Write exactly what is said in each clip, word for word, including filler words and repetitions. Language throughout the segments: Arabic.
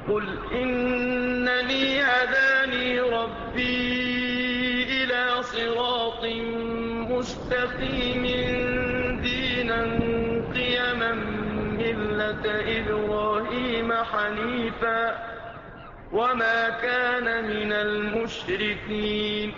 قل إنني هداني ربي إلى صراط مستقيم دينا قيما ملة إبراهيم حنيفا وما كان من المشركين.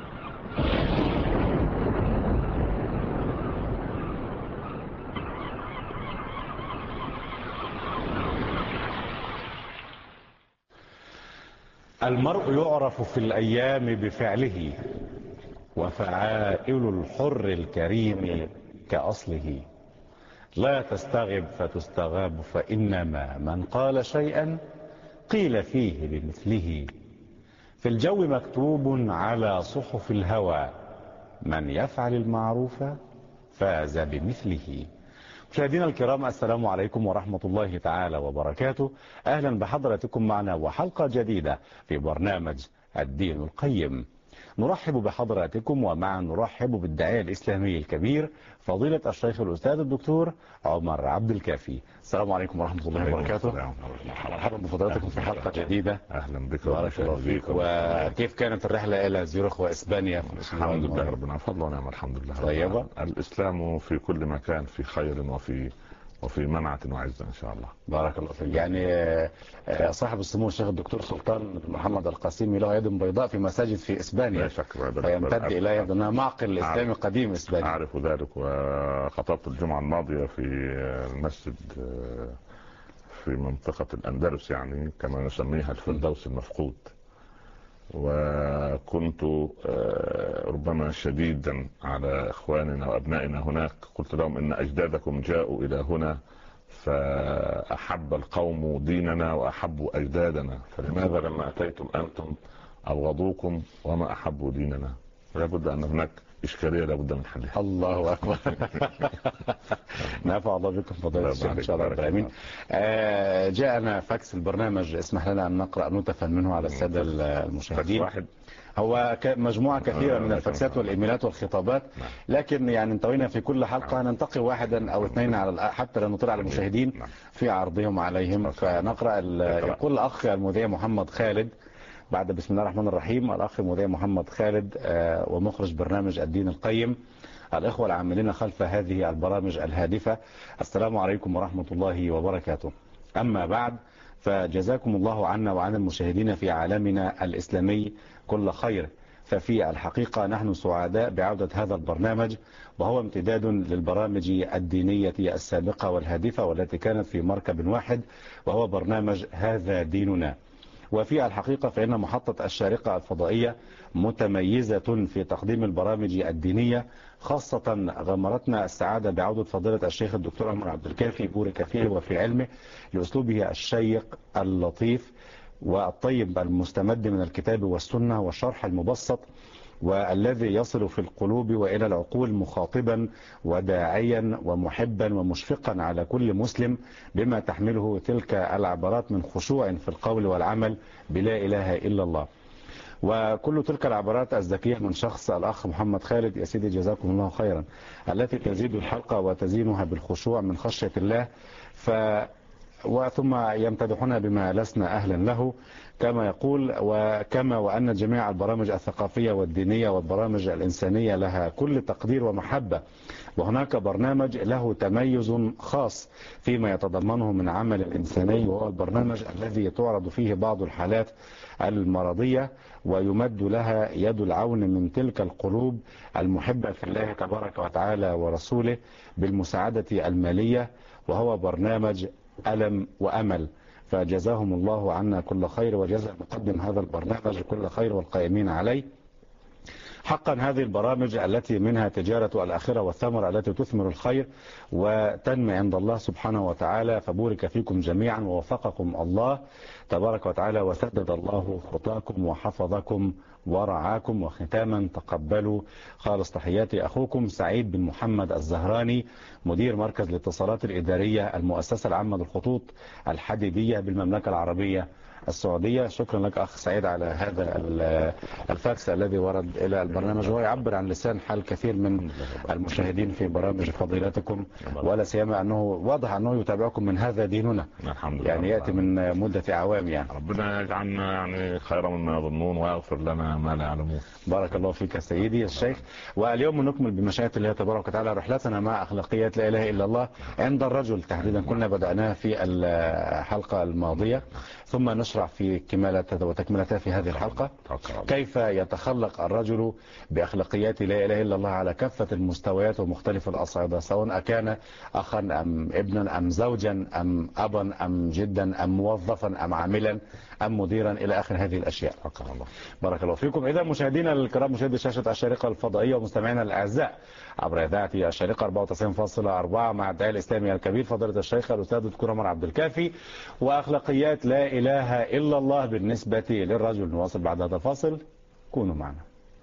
المرء يعرف في الأيام بفعله، وفعائل الحر الكريم كأصله. لا تستغب فتستغاب، فإنما من قال شيئا قيل فيه بمثله. في الجو مكتوب على صحف الهوى، من يفعل المعروف فاز بمثله. مشاهدينا الكرام، السلام عليكم ورحمة الله تعالى وبركاته. أهلا بحضراتكم معنا وحلقة جديدة في برنامج الدين القيم. نرحب بحضراتكم ومعا نرحب بالداعية الإسلامي الكبير فضيلة الشيخ الأستاذ الدكتور عمر عبد الكافي. السلام عليكم ورحمة الله وبركاته. مرحبا بفضلاتكم في حلقة جديدة. أهلا بك. بارك الله فيك. وكيف كانت الرحلة إلى زيورخ وإسبانيا؟ الحمد لله ربنا فضل ونعم. الحمد لله. طيبة. الإسلام في كل مكان في خير وفي وفي منعة وعزة إن شاء الله. بارك الله فيك. يعني صاحب السمو الشيخ الدكتور سلطان محمد القاسمي له يد بيضاء في مساجد في إسبانيا. لا شك. فيمتد إلى يدنا معقل إسلامي قديم إسباني. أعرف ذلك، وخطبت الجمعة الماضية في المسجد في منطقة الأندلس، يعني كما نسميها الفردوس المفقود. وكنت ربما شديدا على إخواننا وأبنائنا هناك، قلت لهم إن أجدادكم جاءوا إلى هنا فأحب القوم ديننا وأحبوا أجدادنا، فلماذا لما أتيتم أنتم أبغضوكم وما أحبوا ديننا؟ لابد أن هناك إشكالية لابد من حلها. الله أكبر. نفع الله بكم فضيلة الشيخ إن شاء الله رب العالمين. آه جاءنا فاكس البرنامج، اسمح لنا أن نقرأ نتفا منه على السادة المشاهدين. واحد. هو مجموعة كثيرة من الفاكسات والإيميلات والخطابات، لكن يعني انتوينا في كل حلقة ننتقي واحدا أو اثنين على حتى لا نطلع على المشاهدين في عرضهم عليهم. فنقرأ. يقول الأخ المذيع محمد خالد بعد بسم الله الرحمن الرحيم: الأخ المذيع محمد خالد ومخرج برنامج الدين القيم، الإخوة العاملين خلف هذه البرامج الهادفة، السلام عليكم ورحمة الله وبركاته. أما بعد، فجزاكم الله عنا وعن المشاهدين في عالمنا الإسلامي كل خير. ففي الحقيقة نحن سعداء بعودة هذا البرنامج، وهو امتداد للبرامج الدينية السابقة والهادفة والتي كانت في مركب واحد، وهو برنامج هذا ديننا. وفي الحقيقة فإن محطة الشارقة الفضائية متميزة في تقديم البرامج الدينية، خاصة غمرتنا السعادة بعودة فضيلة الشيخ الدكتور عمر عبد الكافي بورك فيه وفي علمه لأسلوبه الشيق اللطيف والطيب المستمد من الكتاب والسنة والشرح المبسط، والذي يصل في القلوب وإلى العقول مخاطبا وداعيا ومحبا ومشفقا على كل مسلم بما تحمله تلك العبارات من خشوع في القول والعمل بلا إله إلا الله. وكل تلك العبارات الذكية من شخص الأخ محمد خالد، يا سيدي جزاكم الله خيرا، التي تزيد الحلقة وتزينها بالخشوع من خشية الله، ف وثم يمتدحنا بما لسنا أهلا له كما يقول. وكما وأن جميع البرامج الثقافية والدينية والبرامج الإنسانية لها كل تقدير ومحبة، وهناك برنامج له تميز خاص فيما يتضمنه من عمل الإنساني، وهو البرنامج الذي تعرض فيه بعض الحالات المرضية ويمد لها يد العون من تلك القلوب المحبة في الله تبارك وتعالى ورسوله بالمساعدة المالية، وهو برنامج ألم وأمل. فجزاهم الله عنا كل خير، وجزا مقدم هذا البرنامج كل خير والقائمين عليه. حقا هذه البرامج التي منها تجارة الآخرة والثمرة التي تثمر الخير وتنمي عند الله سبحانه وتعالى. فبورك فيكم جميعا ووفقكم الله تبارك وتعالى، وسدد الله خطاكم وحفظكم ورعاكم. وختاما تقبلوا خالص تحياتي أخوكم سعيد بن محمد الزهراني، مدير مركز الاتصالات الإدارية المؤسسة العامة للخطوط الحديدية بالمملكة العربية السعودية. شكرا لك أخ سعيد على هذا الفاكس الذي ورد إلى البرنامج، وهو يعبر عن لسان حال كثير من المشاهدين في برامج فضيلتكم، ولا سيما أنه واضح أنه يتابعكم من هذا ديننا، يعني يأتي من مدة عوام. يعني ربنا يجعلنا يعني خيرا مما يظنون ويغفر لنا ما لا يعلمون. بارك الله فيك سيدي الشيخ. واليوم نكمل بمشيئة الله تبارك وتعالى رحلتنا مع أخلاقيات لا إله إلا الله عند الرجل تحديدا. كنا بدأناها في الحلقة الماضية، ثم نشرع في كمالة وتكملتها في هذه الحلقة. كيف يتخلق الرجل بأخلاقيات لا إله إلا الله على كافة المستويات ومختلف الأصعدة، سواء كان أخا أم ابنا أم زوجا أم أبا أم جدا أم موظفا أم عاملا أم مديرا إلى آخر هذه الأشياء. بارك الله فيكم. إذا مشاهدينا الكرام، مشاهدي شاشة الشارقة الفضائية ومستمعينا الأعزاء عبر إذاعة الشارقة أربعة وتسعين فاصلة أربعة مع الداعية الإسلامي الكبير فضيلة الشيخ الأستاذ الدكتور عمر عبد الكافي، وأخلاقيات لا إله إلا الله بالنسبة للرجل. نواصل بعد هذا الفاصل، كونوا معنا.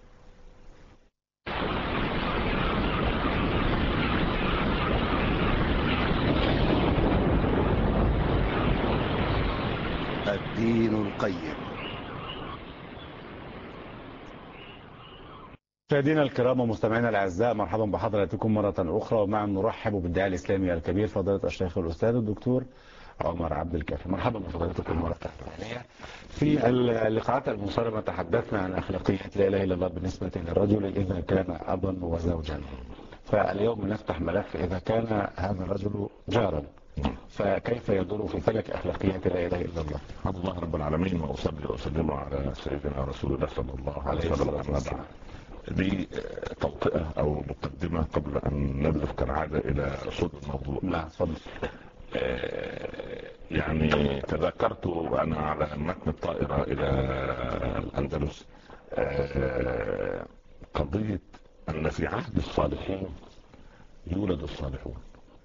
الدين القيم. مشاهدينا الكرام ومستمعينا الاعزاء، مرحبا بحضراتكم مره اخرى، ومع نرحب بالداعي الاسلامي الكبير فضيله الشيخ الاستاذ الدكتور عمر عبد الكافي. مرحبا بفضيلتكم مره ثانيه. في اللقاءات المنصرمه تحدثنا عن اخلاقيات لا اله الا الله بالنسبه للرجل اذا كان ابا وزوجا، فاليوم نفتح ملف اذا كان هذا الرجل جارا، فكيف يدور في فلك اخلاقيات لا اله الا الله؟ الحمد لله رب العالمين، واصلي واسلم على سيدنا رسول الله صلى الله عليه وسلم. دي توطئه او مقدمه قبل ان نبلغ كالعاده الى صلب الموضوع. لا تفضل. يعني تذكرت وانا على متن الطائره الى الاندلس قضيه ان في عهد الصالحين يولد الصالحون.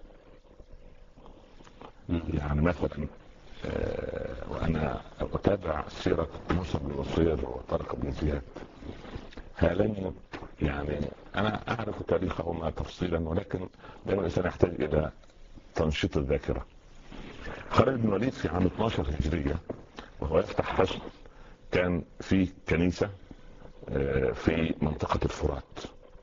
يعني مثلا وانا اتابع سيره موسى بن نصير وطارق بن زياد، هذين يعني انا اعرف تاريخهما تفصيلا، ولكن دائما الانسان يحتاج الى تنشيط الذاكره. خالد بن الوليد في عام اثناشر هجريه وهو يفتح حصن، كان في كنيسه في منطقه الفرات،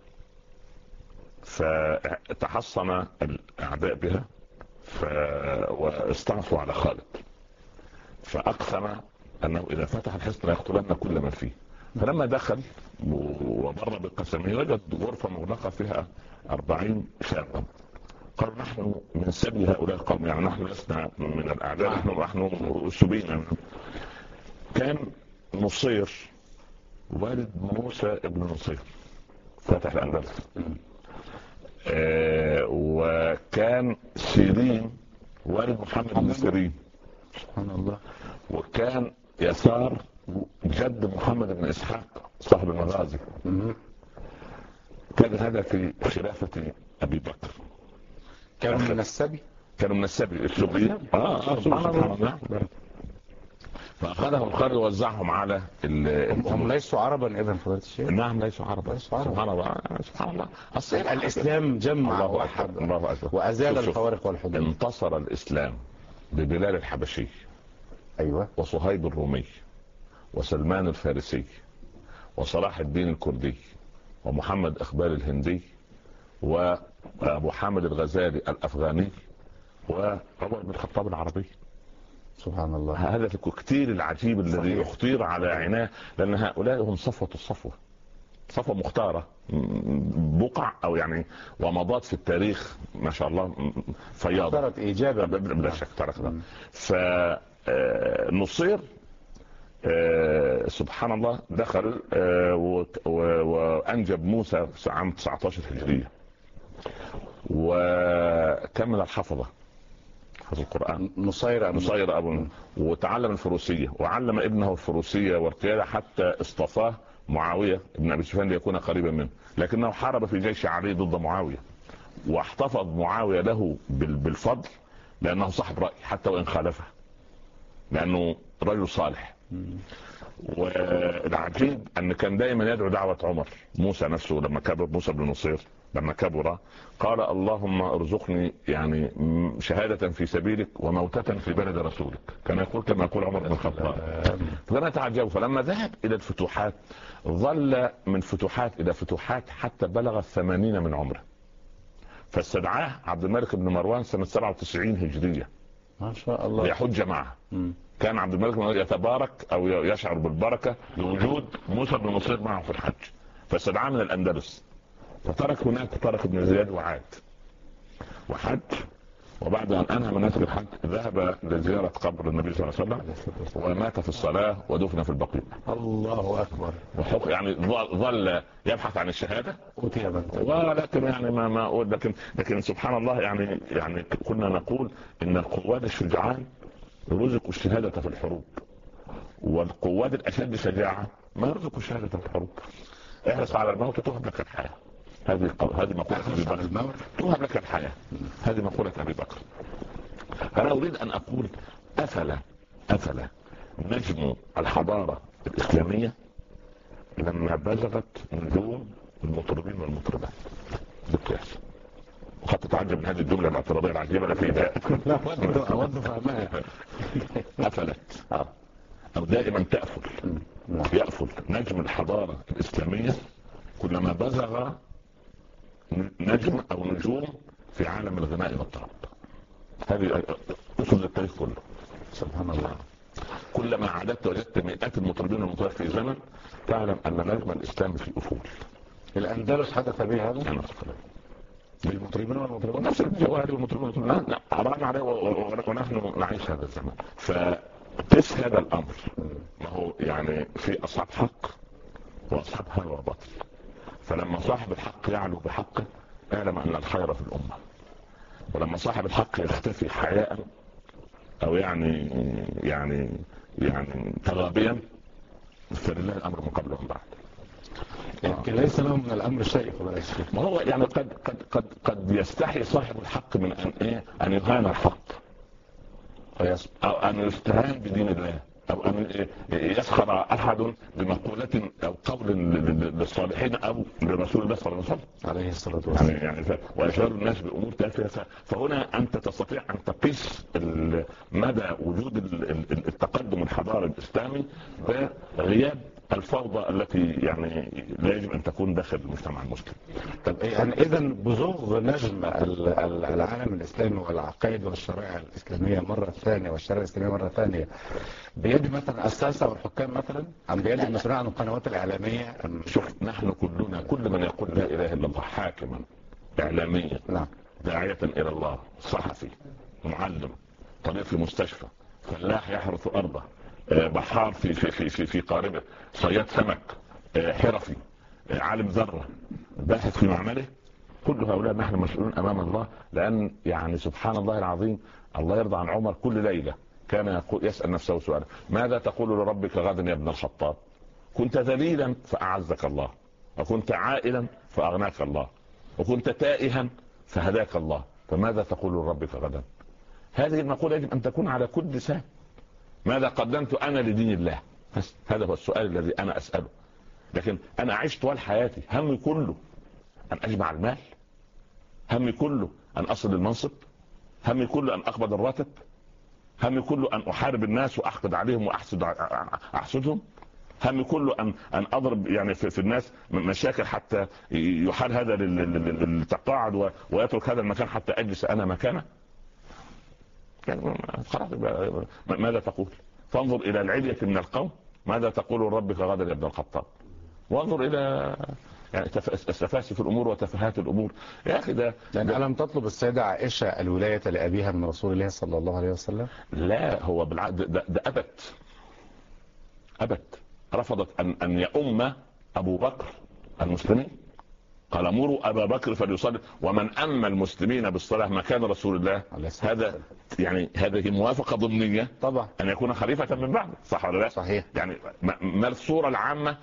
فتحصن الاعداء بها واستعصوا على خالد، فاقسم انه اذا فتح الحصن ليقتلن كل من فيه. فلما دخل ومر بقسمه وجد غرفه مغلقه فيها أربعين شابا. قال نحن من سبي هؤلاء القوم، يعني نحن لسنا من الاعداء، نحن نحن سبينا. كان نصير والد موسى ابن نصير فاتح الاندلس، آه وكان سيرين والد محمد بن سيرين سبحان الله، وكان يسار جد محمد بن اسحاق صاحب المغازي. كان هذا في خلافة ابي بكر. كانوا من السبي كانوا من السبي السبي اه اه سبحان الله. فاخذهم خالد ووزعهم على هم ليسوا عربا اذا فضيلة الشيخ؟ نعم ليسوا عربا. سبحان الله سبحان الله. الاسلام جمع واحد وازال الفوارق والحدود. انتصر الاسلام ببلال الحبشي، ايوه، وصهيب الرومي وسلمان الفارسي وصلاح الدين الكردي ومحمد اقبال الهندي وابو حامد الغزالي الافغاني وعمر بن الخطاب العربي. سبحان الله. هذا الكتير العجيب الذي يخطر على عيناه، لان هؤلاء هم صفوة الصفوة، صفوة مختارة، بقع او يعني ومضات في التاريخ ما شاء الله فياضة. اثرت ايجابا بلا شك ترك ده. فنصير سبحان الله دخل وانجب موسى عام تسعة عشر هجرية، وكمل الحفظة حفظ القرآن نصير نصير أبو، وتعلم الفروسية وعلم ابنه الفروسية والقيادة حتى اصطفاه معاوية ابن أبي سفيان ليكون قريبا منه، لكنه حارب في جيش علي ضد معاوية، واحتفظ معاوية له بالفضل لأنه صاحب رأي حتى وإن خالفه، لأنه رجل صالح والعجيب ان كان دائما يدعو دعوة عمر. موسى نفسه لما كبر، موسى بن نصير لما كبر قال اللهم ارزقني يعني شهادة في سبيلك وموتة في بلد رسولك. كان يقول كما يقول عمر بن الخطاب. فانا تعجب. فلما ذهب الى الفتوحات ظل من فتوحات الى فتوحات حتى بلغ الثمانين من عمره. فاستدعاه عبد الملك بن مروان سنة سبعة وتسعين هجرية ما شاء الله ليحج معه. كان عبد الملك يتبارك او يشعر بالبركة بوجود موسى بن نصير معه في الحج، فاستدعاه من الاندلس. فترك هناك طارق بن زياد وعاد وحج. وبعد ان انهى مناسك الحج ذهب لزيارة قبر النبي صلى الله عليه وسلم ومات في الصلاة ودفن في البقيع. الله اكبر. وحق يعني ظل يبحث عن الشهادة ولكن يعني ما ما اقول لكن لكن سبحان الله يعني يعني كنا نقول ان القواد الشجعان رزقوا الشهادة في الحروب، والقواد الاشد شجاعة ما رزقوا الشهادة في الحروب. احرص على الموت تهب لك الحياة. هذه هذه مقولة أبي بكر. تهب لك الحياة. هذه مقولة أبي بكر. أنا أريد أن أقول أفلا أفلا نجم الحضارة الإسلامية لما بلغت نجوم المطربين والمطربات بالقياس. وقد تتعجب من هذه الجملة الاعتراضية العجيبة التي لا أود فهمها. أفلت أو دائما تأفل يأفل نجم الحضارة الإسلامية كلما بزغ نجم أو نجوم في عالم الغناء والطرب. هذه أصول التاريخ كله. سبحان الله. كلما عددت وجدت مئات المطربين والمطربات في زمن تعلم أن نجم الإسلام في أفول. الأندلس حدث به هذا؟ نعم. بالمطربين والمطربات نفس الجوهر والمطربين نعم عبرنا عليه ونحن نعيش هذا الزمن. فقس هذا الأمر. ما هو يعني في أصحاب حق وأصحاب هوى وباطل. فلما صاحب الحق يعلو بحقه اعلم ان الخير في الامة، ولما صاحب الحق يختفي حياء او يعني يعني يعني تغابيا فلله الامر من قبل ومن بعد. يمكن ليس له من الامر شيء. ما هو يعني قد قد قد قد يستحي صاحب الحق من ان ايه ان يهان الحق او ان يستهان بدين الله او ان يسخر احد بمقولة او قول للصالحين او لرسول الله صلى الله عليه وسلم عليه الصلاة والسلام يعني, يعني ف... ويشغل الناس بامور تافهه. فهنا انت تستطيع ان تقيس مدى وجود التقدم الحضاري الاسلامي بغياب الفوضى التي يعني لا يجب ان تكون داخل المجتمع المسلم. طب يعني اذا بزوغ نجم العالم الاسلامي والعقائد والشرائع الاسلاميه مره ثانيه والشرائع الاسلاميه مره ثانيه بيد مثلا الساسه والحكام مثلا ام بيد المسؤولين عن القنوات الاعلاميه؟ شوف نحن كلنا كل من يقول لا اله الا الله حاكما اعلاميا نعم داعيه الى الله صحفي معلم طبيب في مستشفى فلاح يحرث ارضه بحار في في في في, في قاربه صياد سمك حرفي عالم ذره باحث في معمله كل هؤلاء نحن مسؤولون امام الله. لان يعني سبحان الله العظيم الله يرضى عن عمر كل ليله كان يقول يسال نفسه سؤالا ماذا تقول لربك غدا يا ابن الخطاب؟ كنت ذليلا فاعزك الله وكنت عائلا فاغناك الله وكنت تائها فهداك الله فماذا تقول لربك غدا؟ هذه المقولة يجب ان تكون على كل لسان. ماذا قدمت انا لدين الله؟ هذا هو السؤال الذي انا اساله. لكن انا عشت طوال حياتي همي كله ان اجمع المال، همي كله ان اصل المنصب، همي كله ان اقبض الراتب، همي كله ان احارب الناس واحقد عليهم واحسد احسدهم، همي كله ان ان اضرب يعني في, في الناس مشاكل حتى يحال هذا للتقاعد ويترك هذا المكان حتى اجلس انا مكانه. يعني خلاص ماذا تقول؟ فانظر الى العلية من القوم ماذا تقول ربك غدا يا ابن الخطاب؟ وانظر الى يعني السفاسف الامور وتفاهات الامور يا اخي. ده يعني ألم تطلب السيدة عائشة الولاية لأبيها من رسول الله صلى الله عليه وسلم؟ لا هو بالعكس ده, ده أبت أبت رفضت أن أن يؤم أبو بكر المسلمين. قال مروا أبا بكر فليصلي ومن أم المسلمين بالصلاة مكان رسول الله. هذا يعني هذه موافقة ضمنية طبعا أن يكون خليفة من بعد صح ولا لا؟ صحيح. يعني ما الصورة العامة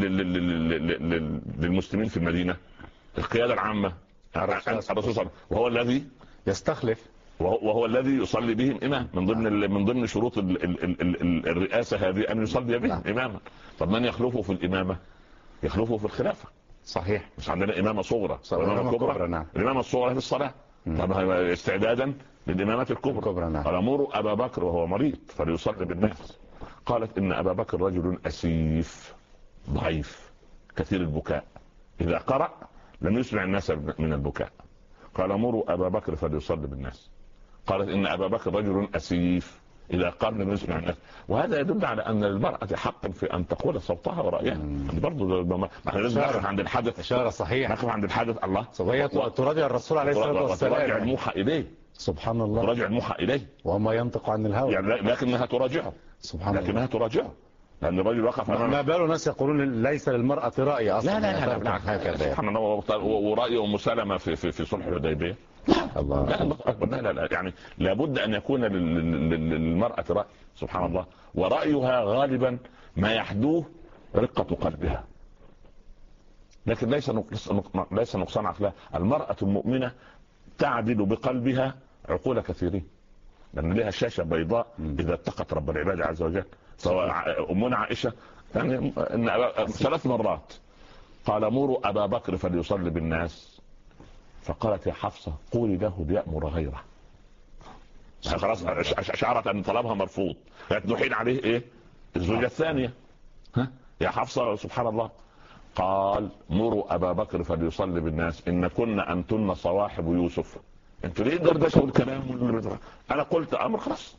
للمسلمين في المدينة؟ القيادة العامة الرسول صلى الله عليه وسلم وهو الذي يستخلف وهو الذي يصلي بهم إمام. من ضمن من ضمن شروط ال ال ال ال الرئاسة هذه أن يصلي بهم إماما. طب من يخلفه في الإمامة؟ يخلفه في الخلافة. صحيح. مش عندنا إمامة صغرى وإمامة كبرى؟ نعم. الإمامة الصغرى في الصلاة. طب استعدادا للإمامة الكبرى. نعم. قال مروا أبا بكر وهو مريض فليصلي بالناس. قالت إن أبا بكر رجل أسيف ضعيف كثير البكاء، إذا قرأ لم يسمع الناس من البكاء. قال مروا أبا بكر فليصلي بالناس. قالت إن أبا بكر رجل أسيف إذا قال لم يسمع الناس. وهذا يدل على أن للمرأة حق في أن تقول صوتها ورأيها. برضه ما احنا لازم نقف عند الحدث. إشارة صحيحة. نقف عند الحدث. الله وهي تراجع الرسول عليه الصلاة والسلام. تراجع الموحى إليه. سبحان الله. تراجع الموحى إليه. وما ينطق عن الهوى. يعني لكنها تراجعه. سبحان الله. لكنها تراجعه. لأن الرجل وقف أمام. ما باله ناس يقولون ليس للمرأة رأي أصلا. لا لا لا هكذا. سبحان الله. ورأي أم سلمة في في في صلح الحديبية. الله. لا لا لا يعني لابد أن يكون للمرأة رأي. سبحان الله. ورأيها غالبا ما يحدوه رقة قلبها، لكن ليس ليس نقصان عقلها. المرأة المؤمنة تعدل بقلبها عقول كثيرين، لأن لها شاشة بيضاء إذا اتقت رب العباد عز وجل. فأمنا عائشة يعني إن ثلاث مرات قال مروا أبا بكر فليصلي بالناس، فقالت يا حفصة قولي له ليأمر غيره. خلاص أشعرت أن طلبها مرفوض. نحيل عليه إيه الزوجة الثانية. ها يا حفصة سبحان الله. قال مروا أبا بكر فليصلي بالناس إن كنا أنتن صواحب يوسف. أنتوا ليه دردشوا الكلام؟ أنا قلت أمر خلاص.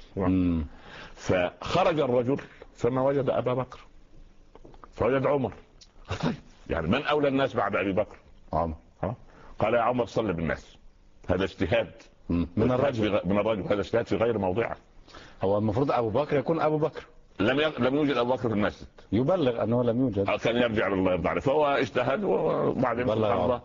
فخرج الرجل فما وجد أبا بكر، فوجد عمر. طيب يعني من أولى الناس بعد أبي بكر؟ عمر. قال يا عمر صلي بالناس. هذا اجتهاد من الرجل من الرجل هذا اجتهاد في غير موضعه. هو المفروض أبو بكر يكون أبو بكر. لم ي... لم يوجد أبو بكر في المسجد. يبلغ أنه لم يوجد. كان يرجع لله يرضى عليه. فهو اجتهد وبعدين الله.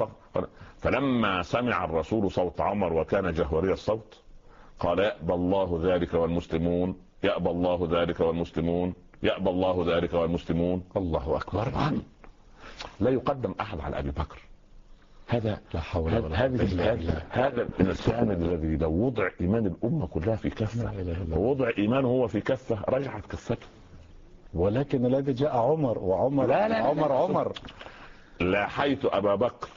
فلما سمع الرسول صوت عمر وكان جهوري الصوت قال يأبى الله ذلك والمسلمون، يأبى الله ذلك والمسلمون، يأبى الله ذلك والمسلمون. الله أكبر. لا يقدم أحد على أبي بكر. هذا لا حول ولا قوة إلا بالله. هذا الإنسان الذي لو وضع إيمان الأمة كلها في كفة ووضع إيمانه هو في كفة رجعت كفته. ولكن الذي جاء عمر وعمر لا لا عمر لا. عمر لاحيت أبا بكر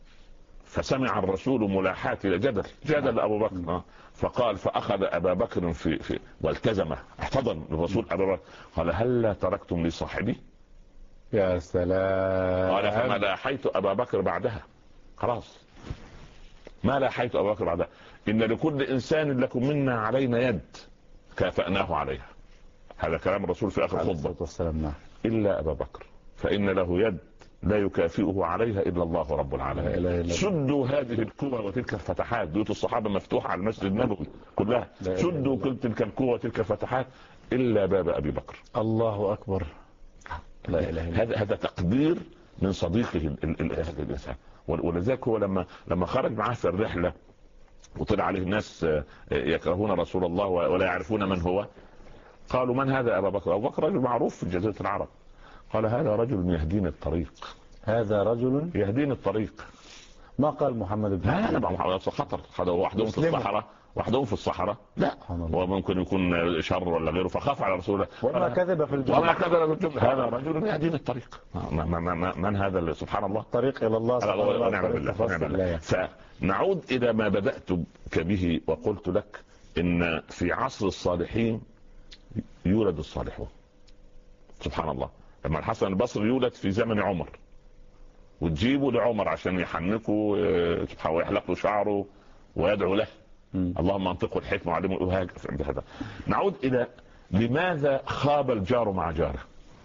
فسمع الرسول ملاحات جدل جدل أبو بكر. فقال فأخذ أبا بكر في, في والتزمه احتضن الرسول أبا بكر. قال هل تركتم لي صاحبي؟ يا سلام. قال فما لاحيت أبا بكر بعدها. خلاص ما لاحيت أبا بكر بعدها. إن لكل إنسان لكم منا علينا يد كافأناه عليها. هذا كلام الرسول في آخر خطبة. إلا أبا بكر فإن له يد لا يكافئه عليها إلا الله رب العالمين. سدوا هذه القوى وتلك الفتحات. بيوت الصحابة مفتوحة على المسجد النبوي كلها. سدوا كل تلك القوى وتلك الفتحات إلا باب أبي بكر. الله أكبر. لا إله إلا هذا هذا تقدير من صديقه الإنسان. ولذلك هو لما لما خرج معه في الرحلة وطلع عليه الناس يكرهون رسول الله ولا يعرفون من هو، قالوا من هذا أبا بكر؟ أبو بكر رجل معروف في جزيرة العرب. قال هذا رجل يهديني الطريق. هذا رجل يهديني الطريق. ما قال محمد بن لا لا محمد خطر. هذا وحدهم في الصحراء وحدهم في الصحراء. لا وممكن يكون شر ولا غيره فخاف على رسول الله. وما كذب في الجملة. وما كذب في الجملة. هذا رجل يهديني الطريق. ما ما ما من هذا اللي سبحان الله طريق إلى الله سبحانه وتعالى. فنعود إلى ما بدأت به وقلت لك إن في عصر الصالحين يولد الصالحون. سبحان الله. لما الحسن البصري يولد في زمن عمر وتجيبه لعمر عشان يحنكه ويحلق له شعره ويدعو له م. اللهم انطقه الحكمة وعلمه الوهاج. نعود إلى لماذا خاب الجار مع جاره.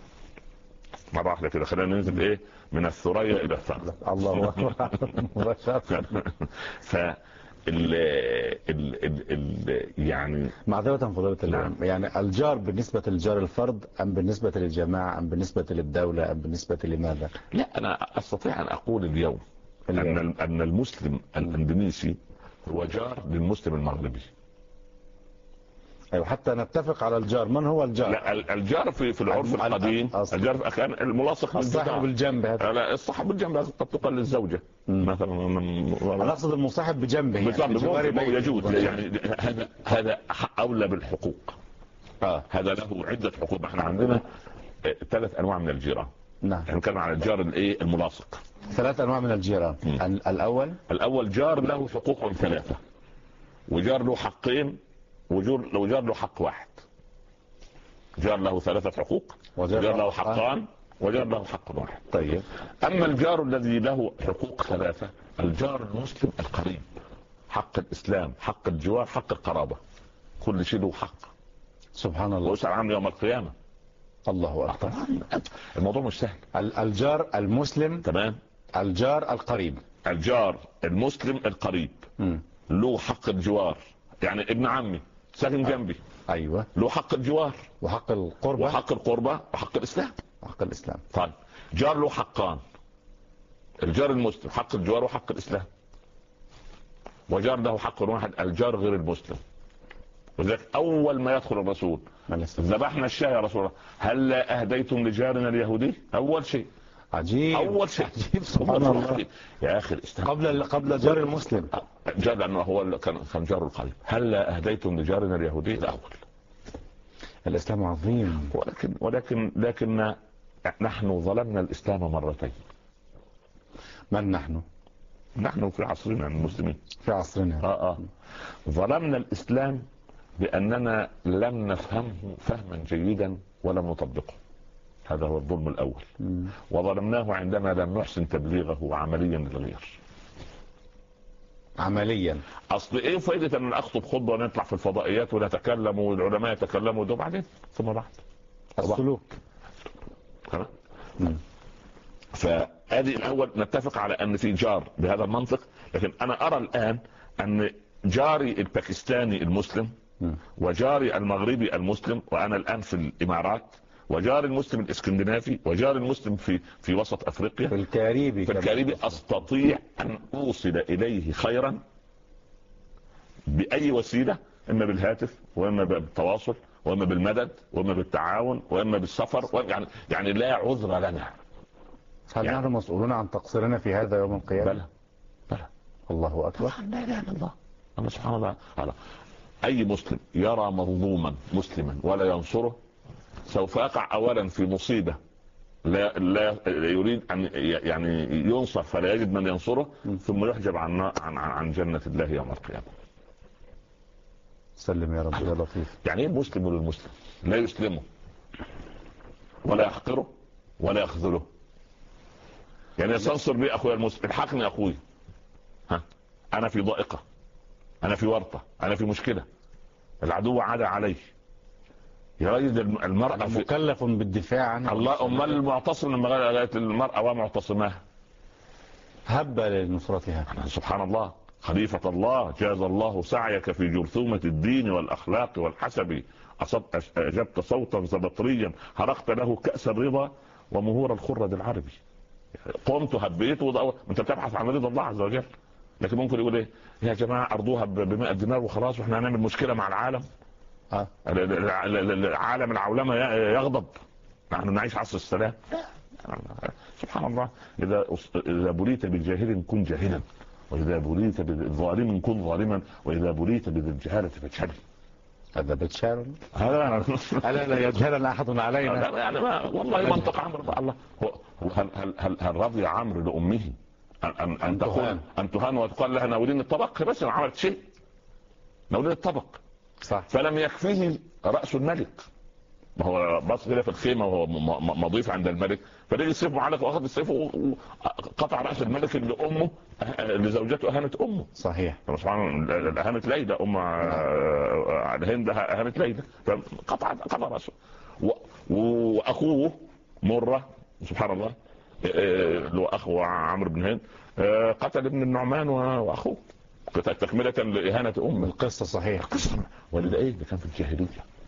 مرة واحدة كده خلينا ننزل إيه من الثريا إلى الثرى. الله أكبر. ف ال ال ال ال يعني معذرة فضيلة الله. يعني الجار بالنسبة للجار الفرد أم بالنسبة للجماعة أم بالنسبة للدولة أم بالنسبة لماذا؟ لا أنا أستطيع أن أقول اليوم أن أن المسلم الإندونيسي هو جار للمسلم المغربي. أيوة حتى نتفق على الجار. من هو الجار؟ لا الجار في في العرف القديم الجار كان الملاصق الصاحب بالجنب. لا الصاحب بالجنب قد تقال للزوجة مثلا انا اقصد المصاحب بجنبه يعني بجواره يجوز يعني هذا هذا اولى بالحقوق. اه هذا له عده حقوق. احنا عندنا ثلاث انواع من الجيران. نعم. نتكلم عن الجار الايه الملاصق. ثلاث انواع من الجيران. الاول الاول جار له حقوق ثلاثه، وجار له حقين، وجار لو جار له حق واحد. جار له ثلاثه حقوق، وجار له حقان، وجار له حق واحد. طيب. اما الجار الذي له حقوق ثلاثه، الجار المسلم القريب، حق الاسلام، حق الجوار، حق القرابه، كل شيء له حق. سبحان الله. ويسأل عنه يوم القيامه. الله اكبر. الموضوع مش سهل. الجار المسلم، تمام. الجار القريب. الجار المسلم القريب م. له حق الجوار، يعني ابن عمي ساكن جنبي، ايوه، له حق الجوار وحق القربة وحق القربة وحق الاسلام. وحق الاسلام. طيب جار له حقان، الجار المسلم حق الجوار وحق الاسلام، وجار له حق واحد الجار غير المسلم. وذلك اول ما يدخل الرسول ذبحنا الشاة يا رسول الله، هل لا اهديتم لجارنا اليهودي؟ اول شيء عجيب. اول شيء عجيب. سبحان الله. يا اخي الاسلام قبل قبل جار المسلم. جار لانه هو كان كان جار القريب. هل لا اهديتم لجارنا اليهودي؟ الاول. الاسلام عظيم. ولكن ولكن لكن نحن ظلمنا الاسلام مرتين. من نحن؟ نحن في عصرنا المسلمين. في عصرنا. اه اه ظلمنا الاسلام باننا لم نفهمه فهما جيدا ولم نطبقه. هذا هو الظلم الاول. م. وظلمناه عندما لم نحسن تبليغه عمليا للغير. عمليا. اصل ايه فائده ان اخطب خطبه ونطلع في الفضائيات ونتكلم والعلماء يتكلموا ده بعدين ثم بعد السلوك. تمام. فادي الاول نتفق على ان في جار بهذا المنطق. لكن انا ارى الان ان جاري الباكستاني المسلم وجاري المغربي المسلم، وانا الان في الامارات، وجاري المسلم الاسكندنافي، وجاري المسلم في في وسط افريقيا، في الكاريبي، في الكاريبي استطيع ان اوصل اليه خيرا باي وسيله، اما بالهاتف واما بالتواصل واما بالمدد واما بالتعاون واما بالسفر، يعني يعني لا عذر لنا. هل يعني نحن مسؤولون عن تقصيرنا في هذا يوم القيامه؟ بلى بلى. الله اكبر. لا اله الا الله. الله سبحانه وتعالى. اي مسلم يرى مظلوما مسلما ولا ينصره سوف يقع اولا في مصيبه، لا لا يريد ان يعني ينصر فلا يجد من ينصره، ثم يحجب عن عن عن جنه الله يوم القيامه. سلم يا رب يا لطيف. يعني ايه المسلم للمسلم؟ لا يسلمه ولا يحقره ولا يخذله. يعني يستنصر بي اخويا المسلم، الحقني اخوي، ها انا في ضائقه، انا في ورطه، انا في مشكله، العدو عاد علي. يا راجل المرأة مكلف بالدفاع عنها. الله. امال المعتصم لما قالت المرأة ومعتصماها هب لنصرتها. سبحان الله. خليفة الله جاز الله سعيك في جرثومة الدين والأخلاق والحسب، أجبت صوتا زبطريا هرقت له كأس الرضا ومهور الخرد العربي. قمت هبيته وضع... انت بتبحث عن رضا الله عز وجل. لكن ممكن يقول ايه يا جماعة ارضوها بمئة دينار وخلاص واحنا هنعمل مشكلة مع العالم. اه العالم العولمة يغضب، نحن نعيش عصر السلام. سبحان الله. اذا اذا بليت بالجاهل كن جاهلا، واذا بليت بالظالم كن ظالما، واذا بليت بالجهالة فاجهل. هذا بتشار. هذا الا لا يجهلنا احد علينا. يعني ما والله منطق عمرو الله. هل هل هل, هل رضي عمرو لامه ان ان تقول ان تهان وتقال لها ناولين الطبق؟ بس ما عملت شيء، ناولين الطبق صح. فلم يكفيه راس الملك، ما هو بص كده في الخيمه وهو مضيف عند الملك، فلقي السيف معلق واخذ السيف وقطع راس الملك اللي امه لزوجته اهانت امه. صحيح. سبحان الله. اهانت ليلى ام الهند، اهانت ليلى فقطع قطع راسه. واخوه مره سبحان الله لو اخو عمرو بن هند قتل ابن النعمان واخوه تكمله لاهانه امه. القصه صحيح. القصه ولذا ايه ده كان في الجاهليه.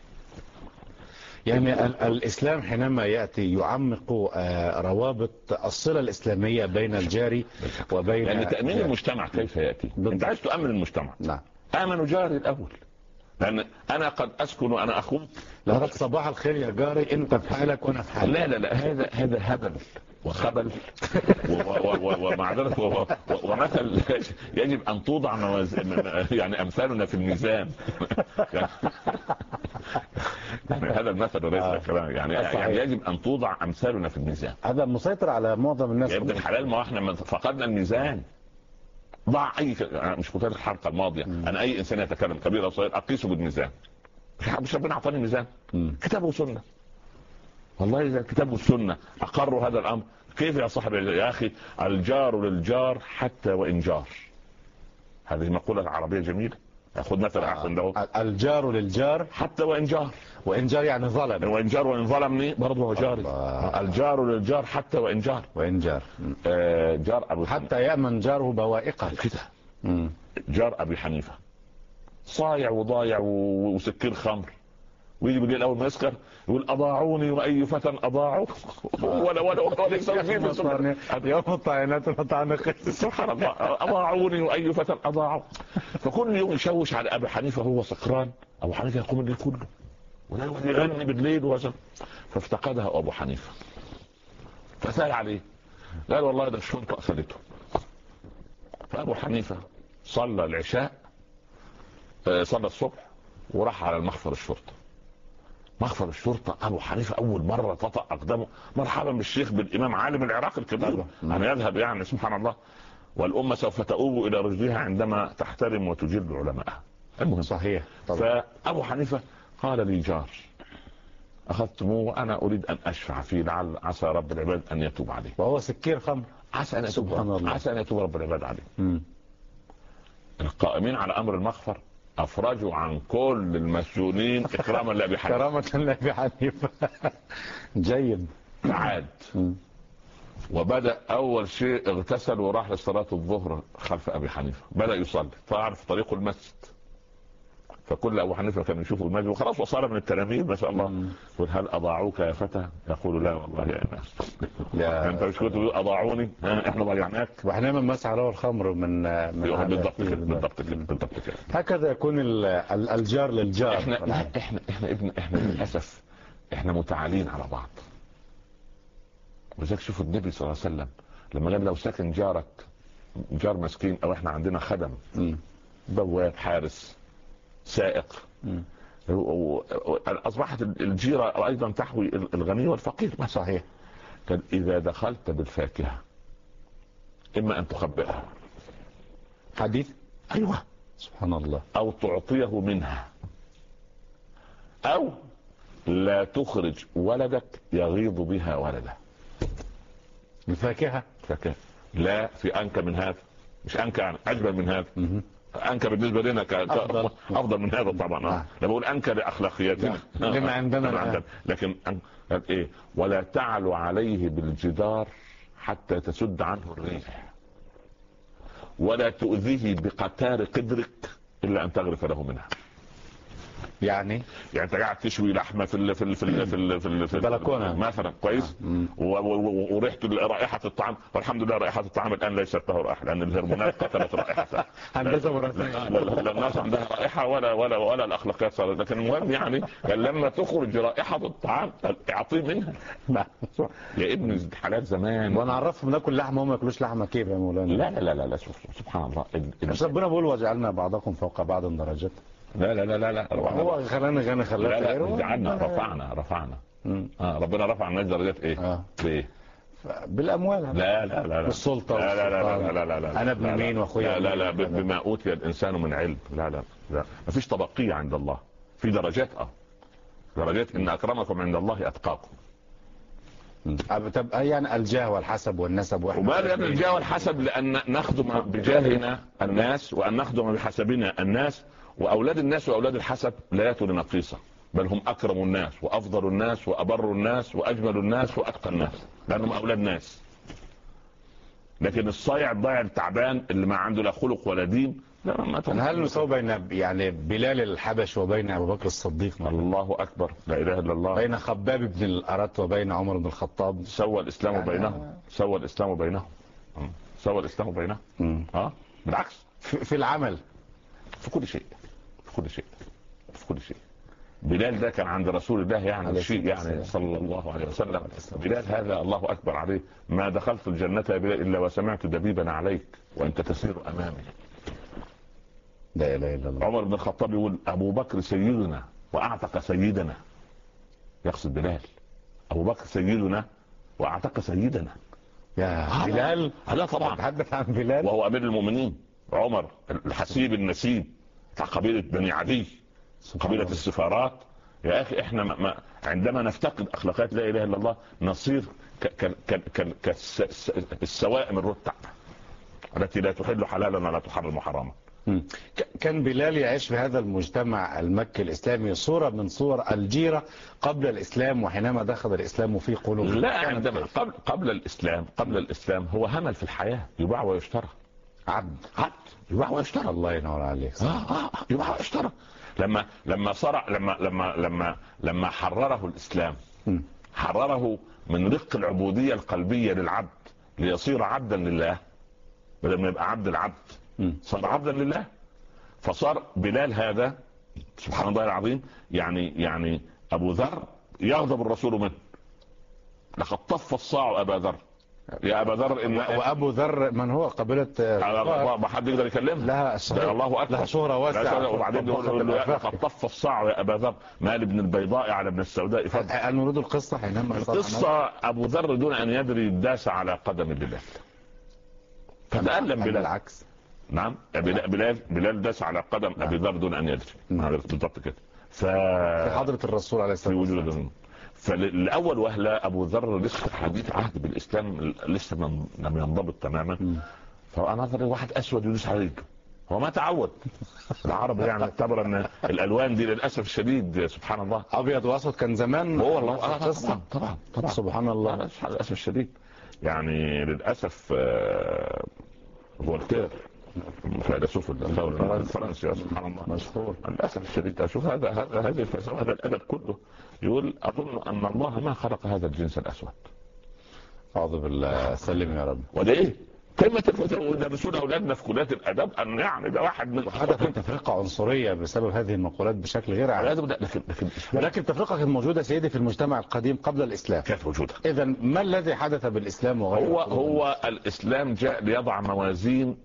يعني الإسلام حينما يأتي يعمق روابط الصلة الإسلامية بين الجاري وبين يعني تأمين المجتمع كيف يأتي؟ بالضبط. أنت عايز تؤمن المجتمع. نعم. آمنوا جاري الأول، لأن أنا قد أسكن وأنا أخوك. لقد صباح الخير يا جاري، أنت في حالك وأنا في حالك. لا لا لا هذا هذا هبل. وخبل ومع ذلك ومثل يجب ان توضع موازين، يعني امثالنا في الميزان. يعني هذا المثل وليس الكلام، يعني يعني يجب ان توضع امثالنا في الميزان. هذا مسيطر على معظم الناس يا ابن الحلال، ما احنا فقدنا الميزان. ضع اي انا مش قلت الحلقه الماضيه م. انا اي انسان يتكلم كبير او صغير اقيسه بالميزان. مش ربنا اعطاني ميزان؟ كتاب وسنه. والله اذا الكتاب والسنه اقروا هذا الامر، كيف يا صاحبي يا اخي؟ الجار للجار حتى وان جار. هذه مقوله عربيه جميله. خذ مثلا عنده الجار للجار حتى وان جار. وان جار يعني ظلم، وان جار وان ظلمني برضه هو جاري. الجار للجار حتى وان جار. وان جار آه جار ابو حتى يامن جاره بوائقه كده. جار ابي حنيفه صايع وضايع وسكير خمر، ويجي بالليل اول ما يسكر يقول اضاعوني واي فتى اضاعوا ولا ولا ولا يسوي يوم الطعينات وطعن سبحان الله. اضاعوني واي فتى اضاعوا. فكل يوم يشوش على ابي حنيفه وهو سكران. ابو حنيفه يقوم الليل كله ولا يغني بالليل وزن. فافتقدها ابو حنيفه فسال عليه، قال والله ده الشرطه اخذته. فابو حنيفه صلى العشاء، صلى الصبح وراح على المخفر الشرطه. مخفر الشرطه ابو حنيفه اول مره تطأ اقدامه، مرحبا بالشيخ بالامام عالم العراق الكبير انا يذهب يعني سبحان الله. والامه سوف تؤوب الى رشدها عندما تحترم وتجل علماءها. المهم صحيح طبعا. فابو حنيفه قال لي جار اخذتموه وانا اريد ان اشفع فيه لعل عسى رب العباد ان يتوب عليه. وهو سكير خمر، عسى ان يتوب عسى ان يتوب رب العباد عليه. م. القائمين على امر المخفر افرجوا عن كل المسجونين اكراما لابي حنيفه. كرامه لابي حنيفه. جيد. عاد وبدا اول شيء اغتسل وراح لصلاه الظهر خلف ابي حنيفه، بدا يصلي فعرف طريقه المسجد. فكل ابو حنيفه كان يشوفه المسجد وخلاص وصار من التلاميذ ما شاء الله. يقول هل اضاعوك يا فتى؟ يقول لا والله يا ناس. انت مش كنت تقول اضاعوني؟ احنا ضيعناك. واحنا من مسعى له الخمر من من بالضبط كده بالضبط كده بالضبط كده. هكذا يكون الجار للجار. احنا احنا احنا ابن احنا للاسف احنا متعالين على بعض. وذلك شوفوا النبي صلى الله عليه وسلم لما قال لو ساكن جارك جار مسكين او احنا عندنا خدم بواب حارس سائق اصبحت الجيره ايضا تحوي الغني والفقير. ما صحيح. كان اذا دخلت بالفاكهه اما ان تخبئها حديث ايوه سبحان الله، او تعطيه منها، او لا تخرج ولدك يغيظ بها ولده. الفاكهه فاكهه لا في انكى من هذا، مش انكى يعني اجمل من هذا. انكى بالنسبه لنا ك... أفضل. افضل من هذا طبعا. آه. لما بقول انكى لاخلاقياتنا لما عندنا عندنا. لكن قال ايه؟ ولا تعلو عليه بالجدار حتى تسد عنه الريح، ولا تؤذيه بقتار قدرك الا ان تغرف له منها. يعني يعني انت قاعد تشوي لحمه في ال في ال في ال في ال في, ال في البلكونه مثلا كويس وريحه رائحه الطعام، والحمد لله رائحه الطعام الان ليست له رائحه لان الهرمونات قتلت رائحتها. هندسه وراثيه. لا الناس عندها رائحه ولا ولا ولا الاخلاقيات صارت. لكن المهم يعني لما تخرج رائحه الطعام اعطيه منها. يا ابن الحلال زمان وانا اعرفهم ناكل لحمه وهم ما ياكلوش لحمه كيف يا مولانا؟ لا لا لا لا سبحان الله. مش ربنا بيقول وجعلنا بعضكم فوق بعض درجات؟ لا لا لا لا لا هو خلانا غنى خلانا لا لا جعلنا رفعنا رفعنا اه ربنا رفع الناس درجات ايه؟ اه بايه؟ بالاموال. لا لا لا لا بالسلطه. لا لا لا لا لا لا انا ابن مين واخويا؟ لا لا لا بما اوتي الانسان من علم. لا لا لا مفيش طبقيه عند الله، في درجات. اه درجات ان اكرمكم عند الله اتقاكم. طب يعني الجاه والحسب والنسب وماذا الجاه والحسب؟ لان نخدم بجاهنا الناس وان نخدم بحسبنا الناس، واولاد الناس واولاد الحسب لا ياتوا لنقيصه، بل هم اكرم الناس وافضل الناس وابر الناس واجمل الناس واتقى الناس لانهم اولاد ناس. لكن الصايع الضايع التعبان اللي ما عنده لا خلق ولا دين لا ما تم. هل نسوي بين يعني بلال الحبش وبين ابو بكر الصديق؟ الله اكبر لا اله الا الله. بين خباب بن الارت وبين عمر بن الخطاب سوى الاسلام يعني بينهم. سوى الاسلام بينهم. سوى الاسلام بينهم. ها بالعكس في, في العمل في كل شيء في كل شيء في كل شيء. بلال ده كان عند رسول الله يعني شيء يعني صلى الله عليه وسلم. بلال هذا الله اكبر عليه، ما دخلت الجنه يا بلال الا وسمعت دبيبا عليك وانت تسير امامي. لا اله الا الله. عمر بن الخطاب يقول ابو بكر سيدنا واعتق سيدنا، يقصد بلال. ابو بكر سيدنا واعتق سيدنا. يا بلال هذا طبعا تحدث عن بلال وهو امير المؤمنين. عمر الحسيب النسيب بتاع قبيله بني عدي، قبيله السفارات. يا اخي احنا ما ما عندما نفتقد اخلاقيات لا اله الا الله نصير كالسوائم الرتع التي لا تحل حلالا ولا تحرم حراما. كان بلال يعيش في هذا المجتمع المكي الإسلامي صورة من صور الجيرة قبل الإسلام، وحينما دخل الإسلام في قلوب. لا عندما قبل قبل الإسلام قبل الإسلام هو همل في الحياة، يباع ويشترى. عبد عبد يباع ويشترى. الله ينور عليك. آه آه يباع ويشترى. لما لما صرع لما لما لما لما حرره الإسلام م. حرره من رق العبودية القلبية للعبد ليصير عبدا لله، بدل ما يبقى عبد العبد صار عبدا لله. فصار بلال هذا سبحان الله العظيم يعني يعني ابو ذر يغضب الرسول منه، لقد طف الصاع ابا ذر. يا ابا ذر ان وابو ذر من هو قبيله ما حد يقدر يكلمه، لها الله اكبر، لها شهره واسعه. وبعدين يقول له لقد طف الصاع يا ابا ذر مال ابن البيضاء على ابن السوداء فضل. هل نريد القصه؟ حينما القصه ابو ذر دون ان يدري داس على قدم بلال فتألم بلال. بالعكس نعم بلال بلال داس على قدم نعم. ابي ذر دون ان يدري بالضبط كده. ف في حضره الرسول عليه الصلاه والسلام. فالاول وهله ابو ذر لسه حديث عهد بالاسلام، لسه لم ينضبط تماما. فنظر واحد اسود يدوس على رجله، هو ما تعود. العرب يعني اعتبر ان الالوان دي للاسف الشديد سبحان الله ابيض واسود كان زمان. هو والله طبعا طبعا طبعا سبحان الله للاسف الشديد يعني للاسف. فولتير فيلسوف الثورة الفرنسي سبحان الله مشهور للاسف الشديد. اشوف هذا هذا هذه الفلسفه هذا الادب كله يقول اظن ان الله ما خلق هذا الجنس الاسود. اعوذ بالله سلم يا رب. وده ايه كلمه يدرسون اولادنا في كليات الادب ان يعني ده واحد من حدث تفرقه عنصريه بسبب هذه المقولات بشكل غير عادي. لكن لكن ولكن التفرقه كانت موجوده سيدي في المجتمع القديم قبل الاسلام. كانت موجوده. اذا ما الذي حدث بالاسلام وغيره؟ هو هو الاسلام جاء ليضع موازين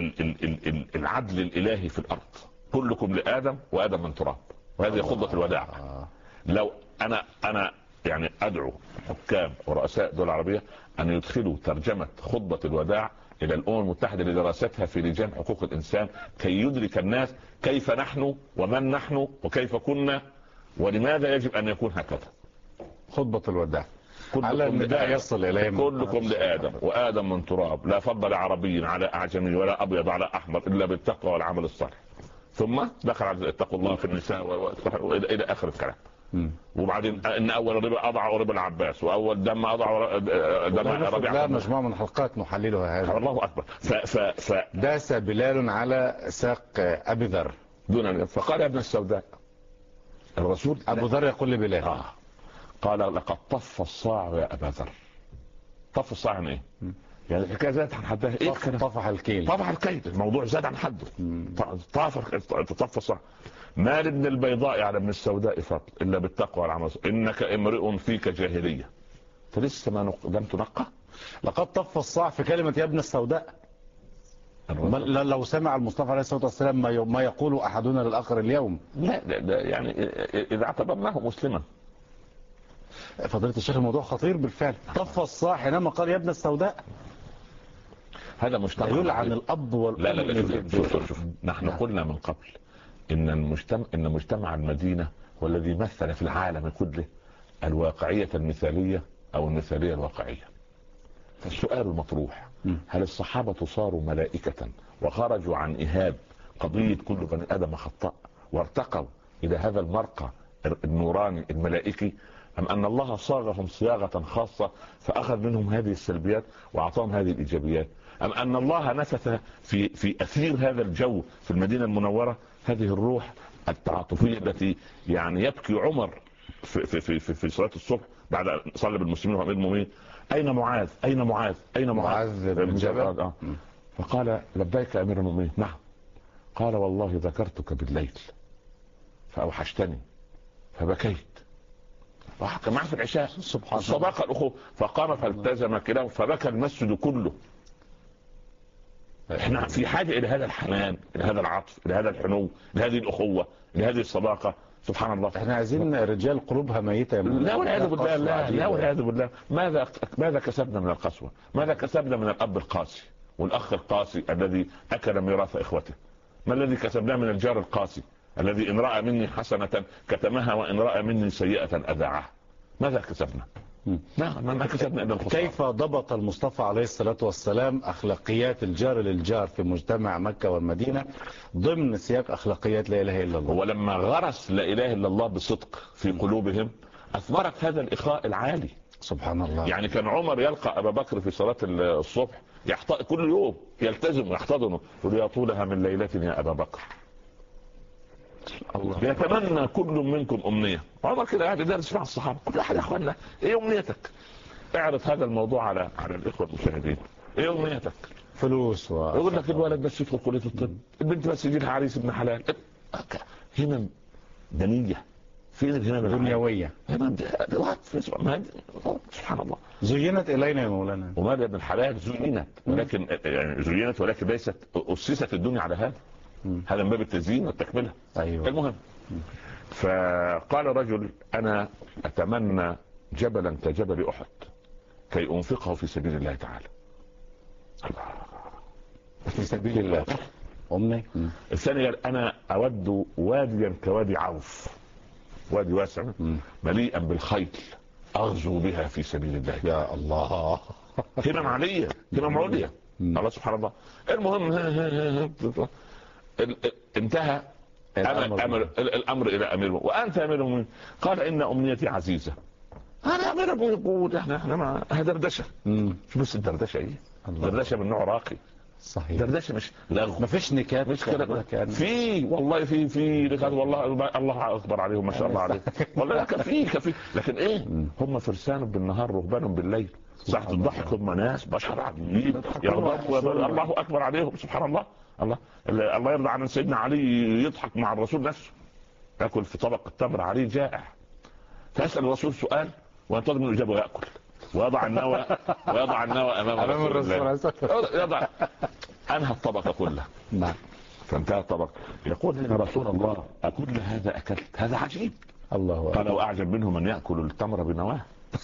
العدل الالهي في الارض. كلكم لادم وادم من تراب، وهذه خطبه الوداع. لو انا انا يعني ادعو حكام ورؤساء دول العربيه ان يدخلوا ترجمه خطبه الوداع الى الامم المتحده لدراستها في لجان حقوق الانسان، كي يدرك الناس كيف نحن ومن نحن وكيف كنا ولماذا يجب ان يكون هكذا. خطبه الوداع على النداء يصل اليهم. كلكم لادم وادم من تراب، لا فضل عربي على اعجمي ولا ابيض على احمر الا بالتقوى والعمل الصالح. ثم دخل على اتقوا الله في النساء والى اخر الكلام. مم. وبعدين ان اول ربا اضع ربا العباس، واول دم اضع دم ربيعه. لا مجموعه من الحلقات نحللها هذا. الله اكبر. ف ف ف داس بلال على ساق ابي ذر دون ان فقال يا ابن السوداء. الرسول ابو ذر يقول لبلال آه. قال لقد طف الصاع يا ابا ذر. طف الصاع يعني ايه؟ يعني الحكايه زادت عن حدها. ايه طفح الكيل. طفح الكيل، الموضوع زاد عن حده. طاف طف الصاع. مال ابن البيضاء على ابن السوداء فضل الا بالتقوى والعمل، انك امرئ فيك جاهليه. فلسه ما نق... لم تنقى. لقد طف الصاع في كلمه يا ابن السوداء. لو سمع المصطفى عليه الصلاه والسلام ما ما يقول احدنا للاخر اليوم. لا ده, ده يعني اذا اعتبرناه مسلما. فضيله الشيخ الموضوع خطير بالفعل. طف الصاع حينما قال يا ابن السوداء. هذا مجتمع يلعن الاب والام. لا لا لا شوف شوف, شوف. نحن لا. قلنا من قبل ان المجتمع ان مجتمع المدينه هو الذي مثل في العالم كله الواقعيه المثاليه او المثاليه الواقعيه. فالسؤال المطروح هل الصحابه صاروا ملائكه وخرجوا عن اهاب قضيه كل بني ادم خطاء وارتقوا الى هذا المرقى النوراني الملائكي، ام ان الله صاغهم صياغه خاصه فاخذ منهم هذه السلبيات واعطاهم هذه الايجابيات؟ ام ان الله نفث في في اثير هذا الجو في المدينه المنوره هذه الروح التعاطفيه التي يعني يبكي عمر في في في في, في صلاه الصبح بعد ان صلى بالمسلمين وامير المؤمنين اين معاذ اين معاذ اين معاذ بن جبل؟ آه. فقال لبيك امير المؤمنين. نعم. قال والله ذكرتك بالليل فاوحشتني فبكيت. كان معي في العشاء سبحان الله. الصداقه الاخوه، فقام فالتزم كده فبكى المسجد كله. احنا في حاجه الى هذا الحنان، الى هذا العطف، الى هذا الحنو، الى هذه الاخوه، الى هذه الصداقه. سبحان الله. احنا عايزين رجال قلوبها ميته. لا والعياذ بالله. لا لا والعياذ بالله. ماذا ماذا كسبنا من القسوه؟ ماذا كسبنا من الاب القاسي والاخ القاسي الذي اكل ميراث اخوته؟ ما الذي كسبناه من الجار القاسي الذي ان راى مني حسنه كتمها وان راى مني سيئه اذاعها؟ ماذا كسبنا؟ ما ما كسبنا الا الخساره. كيف ضبط المصطفى عليه الصلاة والسلام أخلاقيات الجار للجار في مجتمع مكة والمدينة ضمن سياق أخلاقيات لا إله إلا الله؟ ولما غرس لا إله إلا الله بصدق في قلوبهم أثمرت هذا الإخاء العالي. سبحان الله. يعني كان عمر يلقى أبا بكر في صلاة الصبح يحت... كل يوم يلتزم ويحتضنه يقول يا طولها من ليلة يا أبا بكر. الله. يتمنى كل منكم أمنية. عمر كده قاعد يدرس مع الصحابة، كل أحد يا أخوانا إيه أمنيتك؟ اعرض هذا الموضوع على على الإخوة المشاهدين. إيه أمنيتك؟ فلوس و... يقول لك الولد بس يدخل كلية الطب، البنت بس يجي لها عريس ابن حلال. همم دنية. فين الهمم دنيوية؟ سبحان الله. زينت إلينا يا مولانا. وماذا ابن الحلال؟ زينت ولكن يعني زينت ولكن ليست أسست الدنيا على هذا. هذا من باب التزيين والتكملة. أيوة. المهم فقال رجل أنا أتمنى جبلا كجبل أحد كي أنفقه في سبيل الله تعالى. في سبيل الله. أمي. الثاني قال أنا أود واديا كوادي عوف، وادي واسع مليئا بالخيل أغزو بها في سبيل الله. يا الله. همم عالية، همم عليا. الله سبحان الله. المهم انتهى الأمر, أمر الأمر إلى أمير وأنت أمير المؤمنين. قال إن أمنيتي عزيزة. أنا أمير المؤمنين. إحنا إحنا ما هذا دردشة. شو بس الدردشة إيه؟ دردشة من نوع راقي. صحيح. دردشة مش لغو. ما فيش نكات. مش كده. في والله في في نكات والله الله أكبر عليهم ما شاء الله عليهم. والله كفي كفي لكن إيه؟ هم فرسان بالنهار رهبان بالليل. ساعة الضحك هم ناس بشر عاديين يغضبوا الله أكبر عليهم. سبحان الله. الله الله يرضى عن سيدنا علي يضحك مع الرسول نفسه ياكل في طبق التمر عليه جائع فيسأل الرسول سؤال وينتظر منه اجابه وياكل ويضع النوى ويضع النوى امام الرسول يضع انهى الطبق كله. نعم. فانتهى الطبق يقول يا رسول الله اكل هذا اكلت؟ هذا عجيب. الله. قال واعجب منه من ياكل التمر بنواه.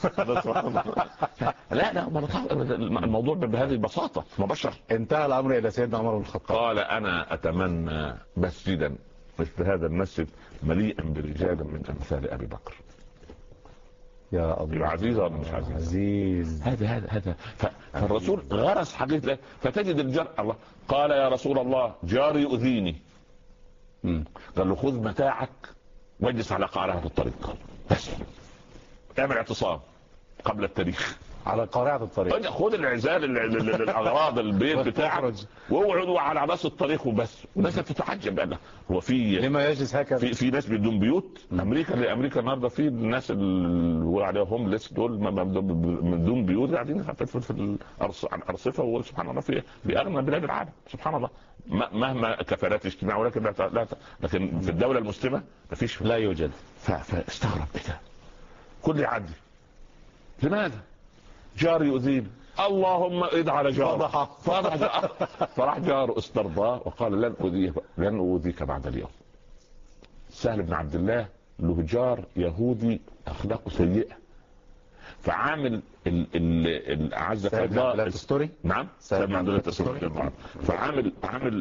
لا لا الموضوع بهذه البساطة مباشر. انتهى الأمر إلى سيدنا عمر بن الخطاب. قال أنا أتمنى مسجدا مثل هذا المسجد مليئا برجال من أمثال أبي بكر. يا الله. عزيز ولا مش عزيز؟ عزيز. هذا هذا هذا فالرسول غرس حقيقة. فتجد الجار الله قال يا رسول الله جاري يؤذيني. قال له خذ متاعك واجلس على قارعة الطريق بس اعمل اعتصام قبل التاريخ على قارعة الطريق. خذ العزال الاغراض البيت بتاعك واقعدوا على راس الطريق وبس. والناس تتعجب بقى هو في لما يجلس هكذا. في في ناس بدون بيوت. امريكا لامريكا النهارده في الناس اللي بيقول عليهم هومليس دول من دون بيوت قاعدين في في الارصفه. وسبحان الله في في اغنى بلاد العالم. سبحان الله مهما كفالات اجتماع ولكن لا لا لكن في الدوله المسلمه ما فيش لا يوجد. فاستغرب كده كل يعدي. لماذا؟ جار يؤذيني. اللهم اد على جاره. فضح فراح جاره استرضاه وقال لن اؤذيك لن اؤذيك بعد اليوم. سهل بن عبد الله له جار يهودي اخلاقه سيئه فعامل اعزك الله التستوري. نعم سهل بن عبد الله التستوري. فعامل عامل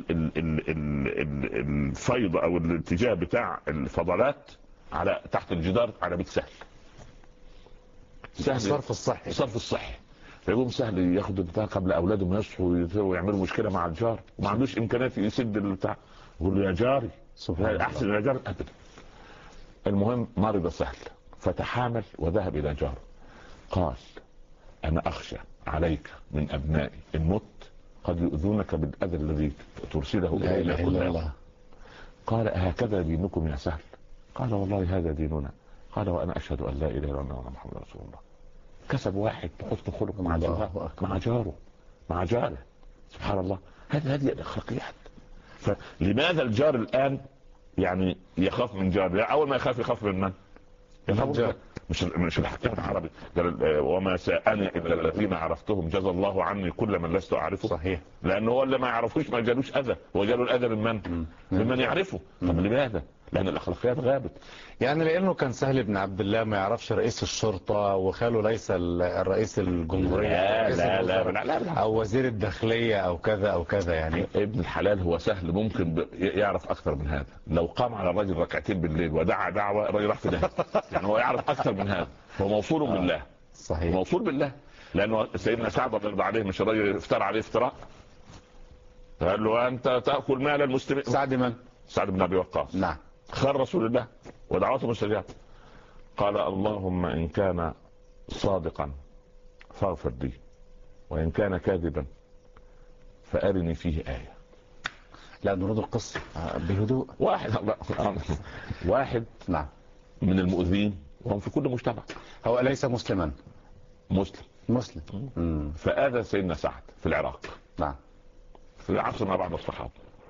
الفيض او الاتجاه بتاع الفضلات على تحت الجدار على بيت سهل. سهل الصرف الصحي. الصرف الصحي. فيقوم سهل ياخد البتاع قبل اولادهم يصحوا ويعملوا مشكله مع الجار وما عندوش امكانيات يسد البتاع. يقول له يا جاري احسن يا جاري ابدا. المهم مرض سهل فتحامل وذهب الى جاره. قال انا اخشى عليك من ابنائي ان مت قد يؤذونك بالاذى الذي ترسله الى كل الله. قال هكذا دينكم يا سهل؟ قال والله هذا ديننا. قال وانا اشهد ان لا اله الا الله وان محمد رسول الله. كسب واحد بحسن خلق مع جاره مع جاره مع جاره. سبحان الله. هذه هذه الاخلاقيات. فلماذا الجار الان يعني يخاف من جاره؟ اول ما يخاف يخاف من من؟ مش مش الحكيم العربي قال وما ساءني الا الذين عرفتهم جزى الله عني كل من لست اعرفه. صحيح. لانه هو اللي ما يعرفوش ما جالوش اذى، هو جاله الاذى من من؟ ممن يعرفه. طب لماذا؟ لان الاخلاقيات غابت. يعني لانه كان سهل بن عبد الله ما يعرفش رئيس الشرطه وخاله ليس الرئيس الجمهوريه لا لا لا, لا, لا, لا او وزير الداخليه او كذا او كذا. يعني ابن الحلال هو سهل ممكن يعرف اكثر من هذا. لو قام على الرجل ركعتين بالليل ودعا دعوه الرجل راح في ده. يعني هو يعرف اكثر من هذا، هو موصول آه. بالله. صحيح. موصول بالله. لانه سيدنا سعد رضي الله عليه مش الرجل افترى عليه افتراء، قال له انت تاكل مال المسلمين. سعد من؟ سعد بن ابي وقاص. نعم. خير رسول الله ودعوته مستجابه. قال اللهم ان كان صادقا فاغفر لي وان كان كاذبا فارني فيه ايه. لا نريد القصه بهدوء. واحد واحد نعم من المؤذين وهم في كل مجتمع. هو ليس مسلما. مسلم. مسلم. مم. فاذى سيدنا سعد في العراق. نعم. في عصر ما بعد الصحابه.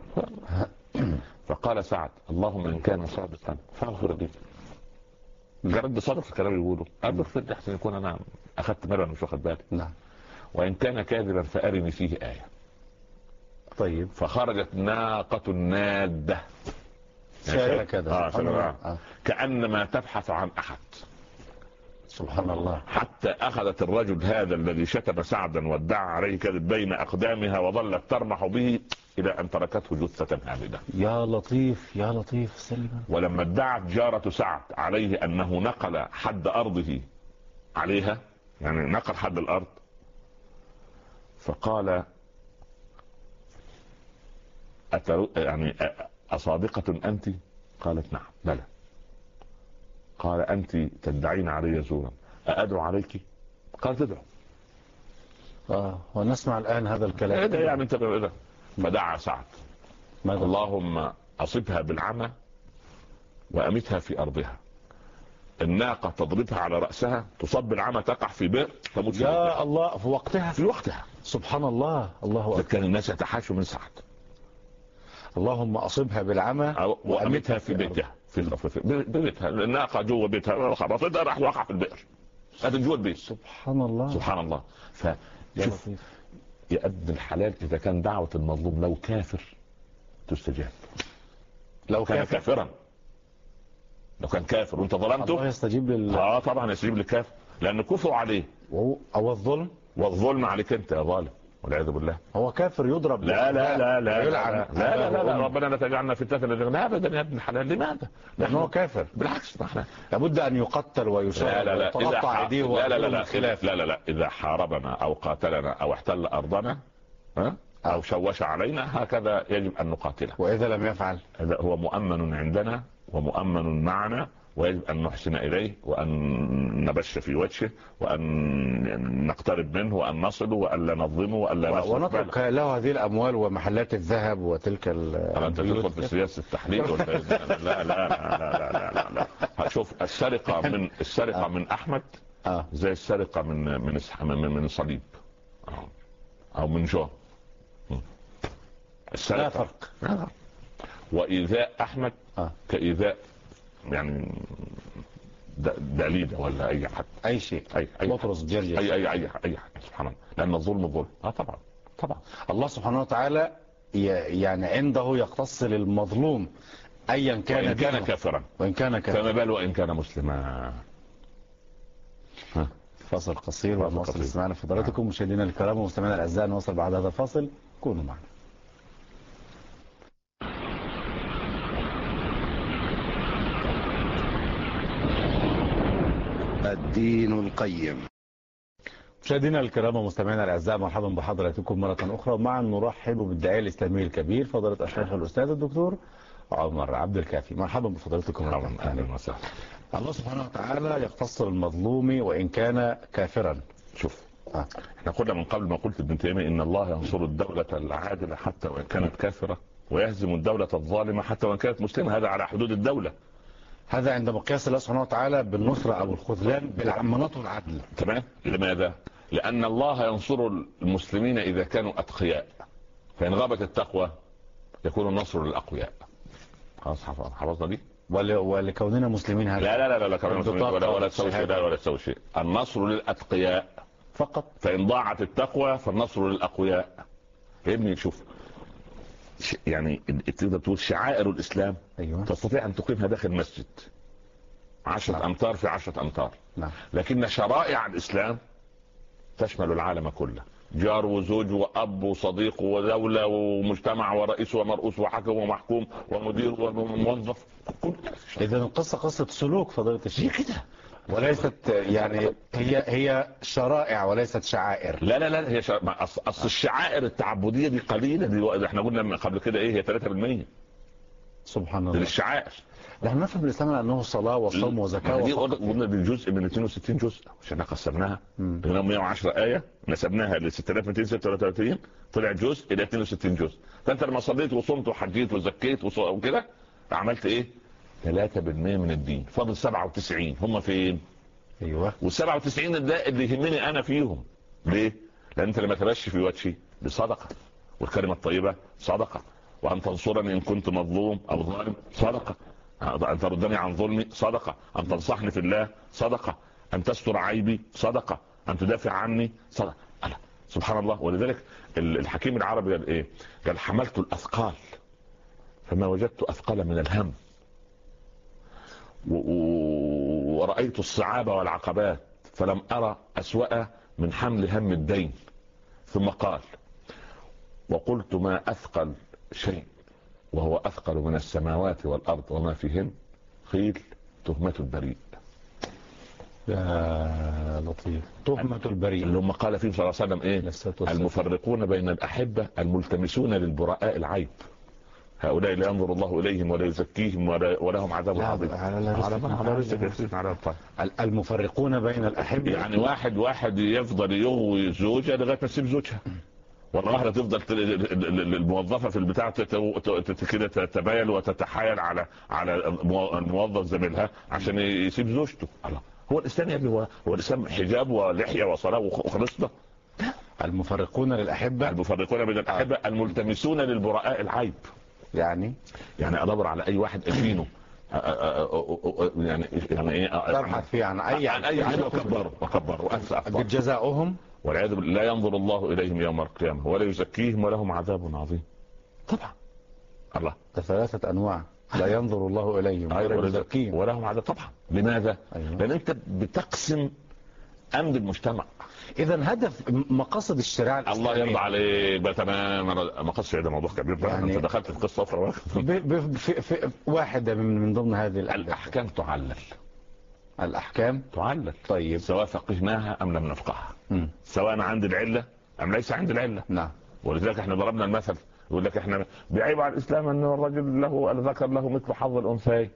فقال سعد اللهم ان كان صادقا فاغفر لي. جرد صادق الكلام يقوله اغفر لي احسن يكون انا اخذت مره مش واخد بالي. نعم. وان كان كاذبا فارني فيه ايه. طيب. فخرجت ناقه ناده شارع كذا. آه آه. كانما تبحث عن احد. سبحان الله. حتى اخذت الرجل هذا الذي شتم سعدا وادعى عليه كذب بين اقدامها وظلت ترمح به الى ان تركته جثه هامده. يا لطيف يا لطيف سلم. ولما ادعت جاره سعد عليه انه نقل حد ارضه عليها، يعني نقل حد الارض، فقال أتر... يعني اصادقه انت؟ قالت نعم. بلى. قال أنت تدعين علي زورا أأدعو عليك؟ قالت ادعو. آه ونسمع الآن هذا الكلام. إيه ده يعني أنت بإذا. فدعا سعد اللهم أصبها بالعمى وأمتها في أرضها. الناقة تضربها على رأسها تصب بالعمى تقع في بئر تموت. يا الله في وقتها. في وقتها. سبحان الله. الله أكبر. كان الناس يتحاشوا من سعد. اللهم أصبها بالعمى وأمتها في بيتها. في بيتها الناقة جوا بيتها خبطتها راح وقع في البئر. هذا جوا البيت. سبحان الله. سبحان الله. فشوف يا ابن الحلال إذا كان دعوة المظلوم لو كافر تستجاب. لو كان كافر. كافرا لو كان كافر وانت ظلمته الله يستجيب لل... اه طبعا يستجيب للكافر لأن كفروا عليه. أو الظلم. والظلم عليك انت يا ظالم والعياذ بالله. هو كافر يضرب. لا لا لا لا يلعن. لا لا, لا, لا, لا ربنا لا تجعلنا فتنة للذين. ابدا يا ابن الحلال. لماذا؟ لأنه هو كافر. بالعكس احنا لابد ان يقتل ويشرد ويتقطع ايديه لا لا لا لا خلاف. لا لا لا اذا حاربنا او قاتلنا او احتل ارضنا ها او شوش علينا هكذا يجب ان نقاتله. واذا لم يفعل هذا هو مؤمن عندنا ومؤمن معنا ويجب أن نحسن إليه وأن نبش في وجهه وأن نقترب منه وأن نصله وأن لا نظلمه وأن لا ونترك له هذه الأموال ومحلات الذهب وتلك أنت تدخل في سياسة التحليل لا لا لا لا لا لا لا. شوف السرقة من السرقة من أحمد زي السرقة من من من من صليب أو من جون. لا فرق. وإيذاء أحمد كإيذاء يعني دليدة ولا اي حد اي شيء اي اي بطرس جرجس اي اي اي اي حد. سبحان الله. لان الظلم ظلم. اه طبعا طبعا الله سبحانه وتعالى يعني عنده يختص للمظلوم ايا كان وان كان كافرا وان كان كافرا فما بال وان كان مسلما. فاصل قصير ونواصل استماعنا فضلاتكم مشاهدينا الكرام ومستمعينا الاعزاء. نواصل بعد هذا الفاصل. كونوا معنا. الدين القيم. مشاهدينا الكرام ومستمعينا الاعزاء مرحبا بحضراتكم مره اخرى. معا نرحب بالداعيه الاسلامي الكبير فضيله الشيخ الاستاذ الدكتور عمر عبد الكافي. مرحبا بفضيلتكم. اهلا وسهلا. الله سبحانه وتعالى يختص المظلوم وان كان كافرا. شوف آه. احنا قلنا من قبل ما قلت ابن تيميه ان الله ينصر الدوله العادله حتى وان كانت كافره ويهزم الدوله الظالمه حتى وان كانت مسلمه. هذا على حدود الدوله. هذا عند مقياس الله سبحانه وتعالى بالنصرة أو الخذلان بالعمانات والعدل. تمام. لماذا؟ لأن الله ينصر المسلمين إذا كانوا أتقياء، فإن غابت التقوى يكون النصر للأقوياء. خلاص حفظنا دي. ول- ولكوننا مسلمين هذا لا لا لا لا كمان البطاقة ولا ولا تسوي شيء، والشهادة. لا ولا تسوي شيء. النصر للأتقياء فقط. فإن ضاعت التقوى فالنصر للأقوياء. يا ابني شوف، ش- يعني تقدر تقول شعائر الإسلام ايوه تستطيع أن تقيمها داخل مسجد عشرة نعم. أمتار في عشرة أمتار، نعم. لكن شرائع الإسلام تشمل العالم كله، جار وزوج وأب وصديق ودولة ومجتمع ورئيس ومرؤوس وحكم ومحكوم ومدير وموظف. اذا القصه قصه سلوك فضيله هي الشيخ، كده. وليست يعني هي هي شرائع وليست شعائر. لا لا لا هي شا... ما أص... اصل الشعائر التعبديه دي قليله، دي احنا قلنا من قبل كده ايه هي ثلاثة بالمية سبحان الله. للشعائر. نحن نفهم الاسلام انه صلاه وصوم وزكاه دي وفقط. قلنا دي جزء من اثنين وستين جزء عشان قسمناها مم. هنا مئة وعشرة ايه نسبناها ل ستة آلاف ومئتين وستة وثلاثين طلع جزء الى اثنين وستين جزء. فانت لما صليت وصمت وحجيت وزكيت وص- وكده عملت ايه؟ ثلاثة بالمئة من الدين، فاضل سبعة وتسعين هم فين؟ ايوه والسبعة وتسعين ده اللي يهمني انا فيهم. ليه؟ لان انت لما تبشي في وجهي بصدقه، والكلمه الطيبه صدقه، وان تنصرني ان كنت مظلوم او ظالم صدقه، ان تردني عن ظلمي صدقه، ان تنصحني في الله صدقه، ان تستر عيبي صدقه، ان تدافع عني صدقه. ألا. سبحان الله. ولذلك الحكيم العربي قال ايه؟ قال حملت الاثقال فما وجدت اثقل من الهم، ورأيت الصعاب والعقبات فلم أرى أسوأ من حمل هم الدين. ثم قال وقلت ما أثقل شيء وهو أثقل من السماوات والأرض وما فيهن، قيل تهمة البريء. يا لطيف. تهمة البريء اللي هم قال فيه صلى الله عليه وسلم ايه؟ المفرقون بين الأحبة الملتمسون للبراء العيب، هؤلاء لا ينظر الله إليهم ولا يزكيهم ولا ولهم عذاب عظيم. المفرقون بين الأحبة، يعني واحد واحد يفضل يغوي زوجة لغاية ما تسيب زوجها، ولا واحدة تفضل الموظفة في البتاع كده تتبايل وتتحايل على على الموظف زميلها عشان يسيب زوجته. الله، هو الإسلام يا ابني هو هو الإسلام حجاب ولحية وصلاة وخلصنا. المفرقون للأحبة المفرقون بين الأحبة الملتمسون للبراء العيب. يعني يعني ادور على اي واحد اشينه يعني يعني ايه تبحث فيه عن اي عن اي عيب وكبره وكبره وانسى اخطاء. جزاؤهم والعياذ بالله لا ينظر الله اليهم يوم القيامه ولا يزكيهم ولهم عذاب عظيم. طبعا الله ثلاثة انواع لا ينظر الله اليهم ولا يزكيهم ولهم عذاب. طبعا لماذا؟ أيوة. لان انت بتقسم امن المجتمع. اذا هدف مقاصد الشريعه الاسلاميه الله يرضى عليك بقى تمام. مقاصد الشريعه ده موضوع كبير بقى يعني انت دخلت في قصه اخرى. في في واحده من من ضمن هذه الاحكام تعلل. الاحكام تعلل طيب سواء فقهناها ام لم نفقهها، م. سواء انا عندي العله ام ليس عندي العله. نعم. ولذلك احنا ضربنا المثل يقول لك احنا بيعيب على الاسلام ان الرجل له الذكر له مثل حظ الانثيين.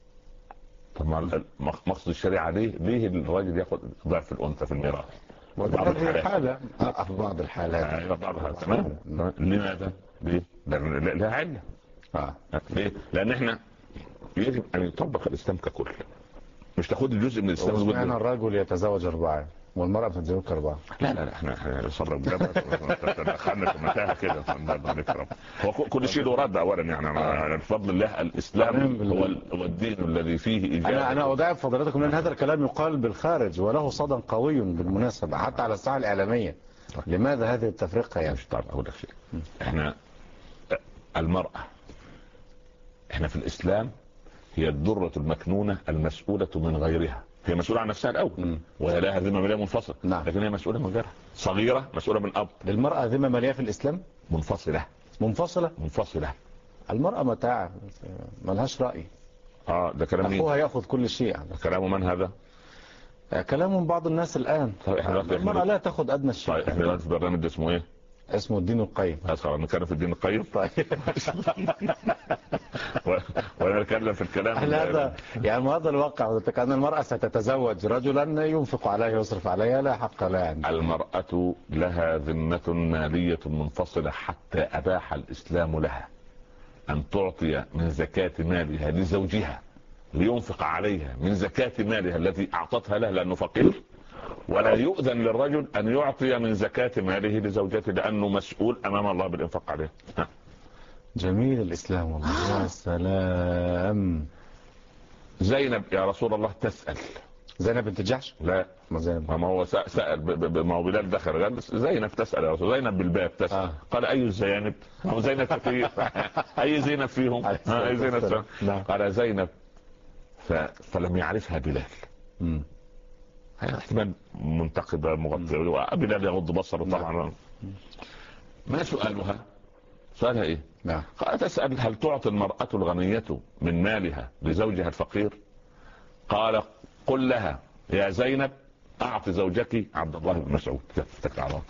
طب ما مقصد الشريعه ليه ليه الراجل ياخذ ضعف الانثى في الميراث؟ بعض الحالات في بعض الحالات بعضها تمام. لماذا؟ ليه؟ لان لها عله. اه ليه؟ لان احنا يجب ان يطبق الاسلام ككل، مش تاخد الجزء من الاسلام. يعني الرجل يتزوج اربعه والمرأة بتتزوج أربعة. لا لا لا احنا احنا نصرف دخلنا في متاهه كده. هو كل شيء له رد اولا يعني بفضل الله الاسلام هو هو الدين الذي فيه ايجاب. انا انا اضاعف فضيلتكم لان هذا الكلام يقال بالخارج وله صدى قوي بالمناسبة حتى على الساحة الإعلامية. لماذا هذه التفرقة يعني؟ مش طبعا اقول لك شيء. احنا المرأة احنا في الاسلام هي الذرة المكنونة المسؤولة من غيرها. هي مسؤولة عن نفسها الأول وهي لها ذمة مالية منفصلة. نعم. لكن هي مسؤولة من غيرها، صغيرة مسؤولة من أب. للمرأة ذمة مالية في الإسلام؟ منفصلة. منفصلة؟ منفصلة. المرأة متاع ملهاش رأي. اه ده كلام مين؟ أخوها يأخذ كل شيء. كلام من هذا؟ كلام من بعض الناس الآن. طيب احنا المرأة لا تأخذ أدنى الشيء. طيب احنا في برنامج اسمه ايه؟ اسمه الدين القيم. خلاص نتكلم في الدين القيم. طيب وانا اتكلم في الكلام هذا يعني هذا الواقع كأن المرأة ستتزوج رجلا ينفق عليها ويصرف عليها لا حق لها يعني. المرأة لها ذمة مالية منفصلة حتى أباح الإسلام لها أن تعطي من زكاة مالها لزوجها لينفق عليها من زكاة مالها التي أعطتها له لأنه فقير، ولا يؤذن للرجل أن يعطي من زكاة ماله لزوجته لأنه مسؤول أمام الله بالإنفاق عليه. جميل الإسلام والله. يا سلام. زينب يا رسول الله تسأل. زينب بنت جحش؟ لا ما زينب. ما هو سأل، ما هو بلال دخل قال زينب تسأل يا رسول. زينب بالباب تسأل. آه. قال أي الزينب؟ هو زينب كثير. أي زينب فيهم؟ أي زينب؟ قال زينب. ف... فلم يعرفها بلال. امم احتمال منتقبة مغطية، بلال يغض بصره طبعا. ما سؤالها؟ سؤالها ايه؟ نعم. قالت تسأل هل تعطي المرأة الغنية من مالها لزوجها الفقير؟ قال قل لها يا زينب اعطي زوجك عبد الله بن مسعود. تفتك عرف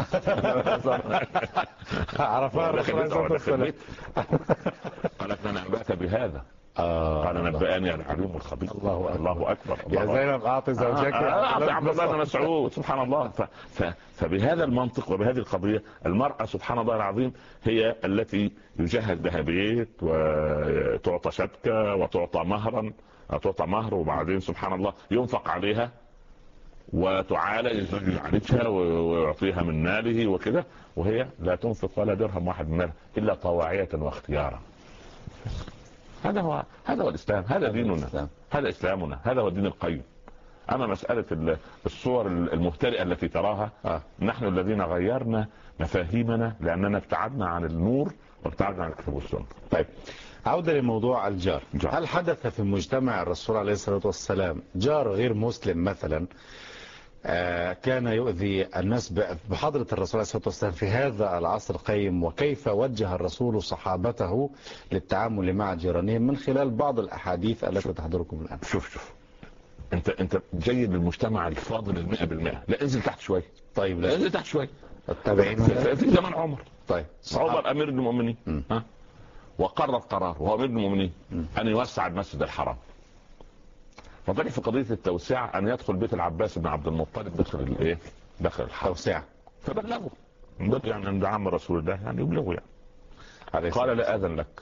عرفها رسول. قالت انا انبأت بهذا. آه قال نبأني العليم الخبير. الله, الله اكبر. يا زينب اعطي زوجك اعطي عبد الله بن مسعود. سبحان الله. ف... ف... فبهذا المنطق وبهذه القضيه المراه سبحان الله العظيم هي التي يجهز بها بيت وتعطى شبكه وتعطى مهرا، تعطى مهر وبعدين سبحان الله ينفق عليها وتعالج يعالجها ويعطيها من ماله وكذا، وهي لا تنفق ولا درهم واحد من مالها الا طواعيه واختيارا. هذا هو هذا هو الاسلام، هذا ديننا، هذا اسلامنا، هذا هو الدين القيم. اما مساله الصور المهترئه التي تراها آه. نحن الذين غيرنا مفاهيمنا لاننا ابتعدنا عن النور وابتعدنا عن الكتاب والسنه. طيب عوده لموضوع الجار. جار. هل حدث في مجتمع الرسول عليه الصلاه والسلام جار غير مسلم مثلا آه كان يؤذي الناس بحضرة الرسول عليه الصلاة والسلام في هذا العصر القيم، وكيف وجه الرسول صحابته للتعامل مع جيرانهم من خلال بعض الأحاديث التي تحضركم الآن؟ شوف شوف انت انت جاي للمجتمع الفاضل المئة بالمئة. لا انزل تحت شوي. طيب لا انزل تحت شوي. التابعين في زمن عمر. طيب عمر امير المؤمنين ها وقرر قرار وهو امير المؤمنين ان يوسع المسجد الحرام. فطلع في قضيه التوسعه ان يدخل بيت العباس بن عبد المطلب داخل الايه؟ داخل الحرم. توسعه. فبلغوا يعني عند عم رسول الله يعني يبلغوا يعني. قال لا اذن لك.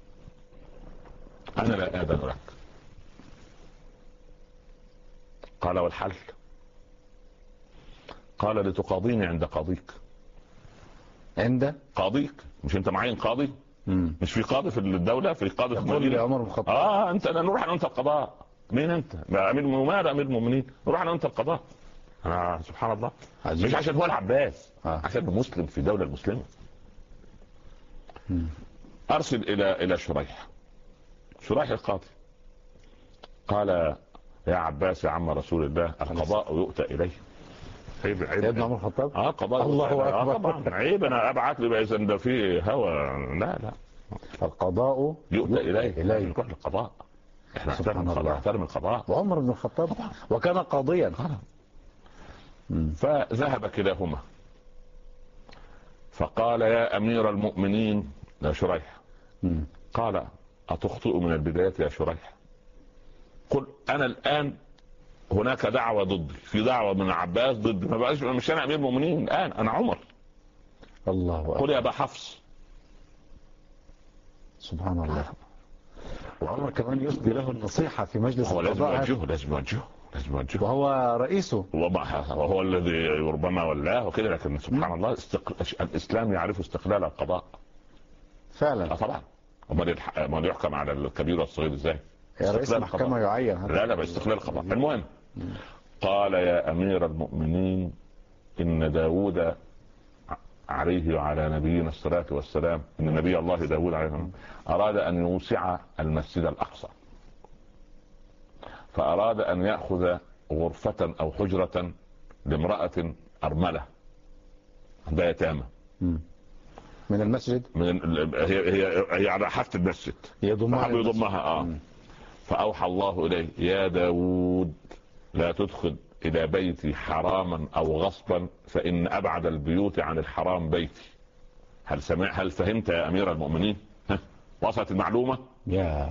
انا لا اذن لك. قال والحل؟ قال لتقاضيني عند قاضيك. عند قاضيك؟ مش انت معين قاضي؟ مم. مش في قاضي في الدوله؟ في قاضي في المدينه؟ عمر بن الخطاب. اه انت انا نروح انا وانت القضاء. مين انت؟ امير المؤمنين امير المؤمنين نروح انا وانت القضاء. آه سبحان الله. عجيب. مش عشان هو العباس آه. عشان مسلم في دوله المسلمه. مم. ارسل الى الى شريح. شريح القاضي قال يا عباس يا عم رسول الله القضاء يؤتى اليه. عيب عيب يا ابن عمر الخطاب. اه قضاء الله اكبر. آه طبعا عيب انا ابعت لي بقى اذا ده في هوى. لا لا القضاء يؤتى اليه. اليه نروح للقضاء. احنا نحترم القضاء. نحترم القضاء. وعمر بن الخطاب وكان قاضيا. فذهب كلاهما فقال يا امير المؤمنين يا شريح. مم. قال اتخطئ من البداية يا شريح؟ قل انا الان هناك دعوة ضدي، في دعوة من عباس ضدي، ما بقاش مش انا امير المؤمنين الان انا عمر. الله أكبر. قل يا ابا حفص. سبحان الله. وعمر كمان يسدي له النصيحة في مجلس هو لازم يوجهه لازم يوجهه لازم يوجهه وهو رئيسه وهو الذي ربما ولاه وكده. لكن سبحان الله استقل... الاسلام يعرف استقلال القضاء فعلا. اه طبعا. امال يحكم على الكبير والصغير ازاي؟ يا رئيس المحكمة يعين. لا لا باستقلال القضاء. المهم قال يا امير المؤمنين ان داود عليه وعلى نبينا الصلاة والسلام ان نبي الله داود عليه السلام اراد ان يوسع المسجد الاقصى، فاراد ان يأخذ غرفة او حجرة لامرأة ارملة عندها يتامى من المسجد. من هي هي هي على حافة المسجد يضمها يضمها اه مم. فاوحى الله اليه يا داود لا تدخل الى بيتي حراما او غصبا فان ابعد البيوت عن الحرام بيتي. هل سمع هل فهمت يا امير المؤمنين؟ ها وصلت المعلومة؟ يا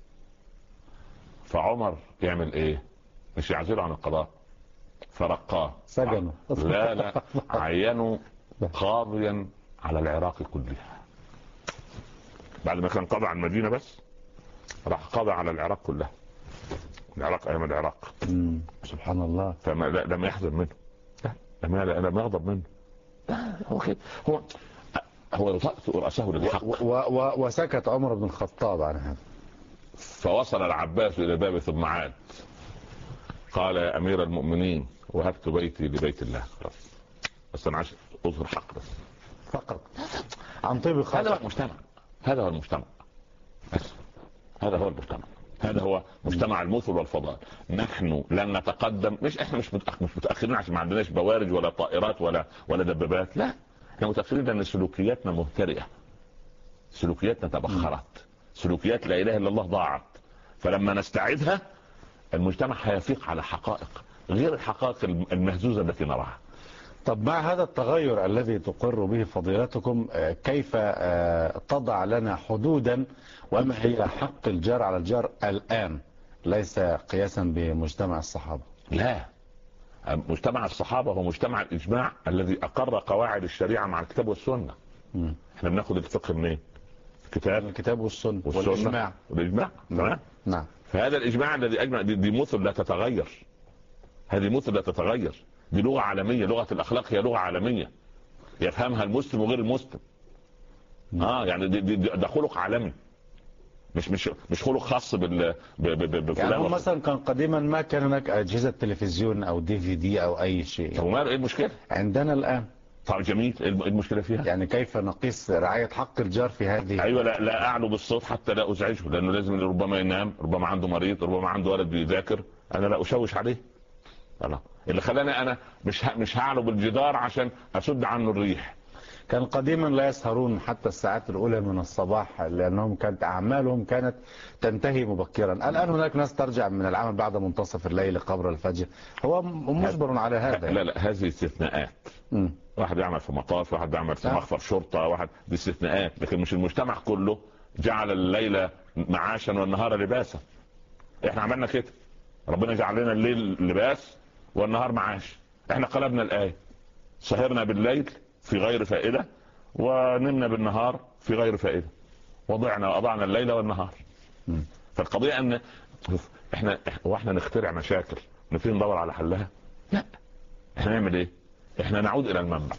فعمر يعمل ايه؟ مش يعزله عن القضاء، فرقاه سجنه. لا لا عينوا قاضيا على العراق كلها. بعد ما كان قاضي على المدينة بس راح قاضي على العراق كلها. العراق ايام العراق. مم. سبحان الله. فما لم يحزن منه، لم لم يغضب منه. هو كده هو هو يطأطئ رأسه للحق. و و وسكت عمر بن الخطاب عن هذا. فوصل العباس إلى بابه ثم عاد قال يا أمير المؤمنين وهبت بيتي لبيت الله. خلاص بس أنا عايز أظهر حق بس فقط عن طيب الخاطر. هذا هو المجتمع، هذا هو المجتمع بس. هذا هو المجتمع، هذا هو مجتمع المثل والفضائل. نحن لن نتقدم، مش احنا مش مش متاخرين عشان ما عندناش بوارج ولا طائرات ولا ولا دبابات، لا احنا متاخرين لان سلوكياتنا مهترئه، سلوكياتنا تبخرت، سلوكيات لا اله الا الله ضاعت. فلما نستعيدها المجتمع هيفيق على حقائق غير الحقائق المهزوزه التي نراها. طب مع هذا التغير الذي تقر به فضيلتكم، كيف تضع لنا حدودا وما هي حق الجار على الجار الآن، ليس قياسا بمجتمع الصحابة؟ لا، مجتمع الصحابة هو مجتمع الإجماع الذي أقر قواعد الشريعة مع الكتاب والسنة. م. احنا بناخد الفقه منين؟ الكتاب الكتاب والسنة والإجماع والإجماع. نعم. نعم. فهذا الإجماع الذي أجمع دي, دي مثل لا تتغير، هذه مثل لا تتغير، دي لغة عالمية، لغة الأخلاق هي لغة عالمية يفهمها المسلم وغير المسلم. م. اه يعني دي, دي, ده خلق عالمي، مش مش مش خلق خاص بال يعني هم مثلا كان قديما ما كان هناك اجهزه تلفزيون او دي في دي او اي شيء. طب ايه المشكله؟ عندنا الان. طب جميل، ايه المشكله فيها؟ يعني كيف نقيس رعايه حق الجار في هذه؟ ايوه لا, لا اعلو بالصوت حتى لا ازعجه، لانه لازم ربما ينام، ربما عنده مريض، ربما عنده ولد بيذاكر، انا لا اشوش عليه. الله اللي خلاني انا مش مش هعلو بالجدار عشان اسد عنه الريح. كان قديما لا يسهرون حتى الساعات الأولى من الصباح لأنهم كانت أعمالهم كانت تنتهي مبكرا. الآن هناك ناس ترجع من العمل بعد منتصف الليل قبل الفجر، هو مجبر على هذا. لا لا هذه استثناءات. م. واحد يعمل في مطاف، واحد يعمل في مخفر شرطة، واحد، دي استثناءات، لكن مش المجتمع كله جعل الليل معاشا والنهار لباسا. احنا عملنا كده، ربنا جعل لنا الليل لباس والنهار معاش. احنا قلبنا الآية، سهرنا بالليل في غير فائدة ونمنا بالنهار في غير فائدة، وضعنا وأضعنا الليل والنهار. م. فالقضية أن احنا واحنا نخترع مشاكل نبتدي ندور على حلها، لا احنا نعمل ايه؟ احنا نعود الى المنبع،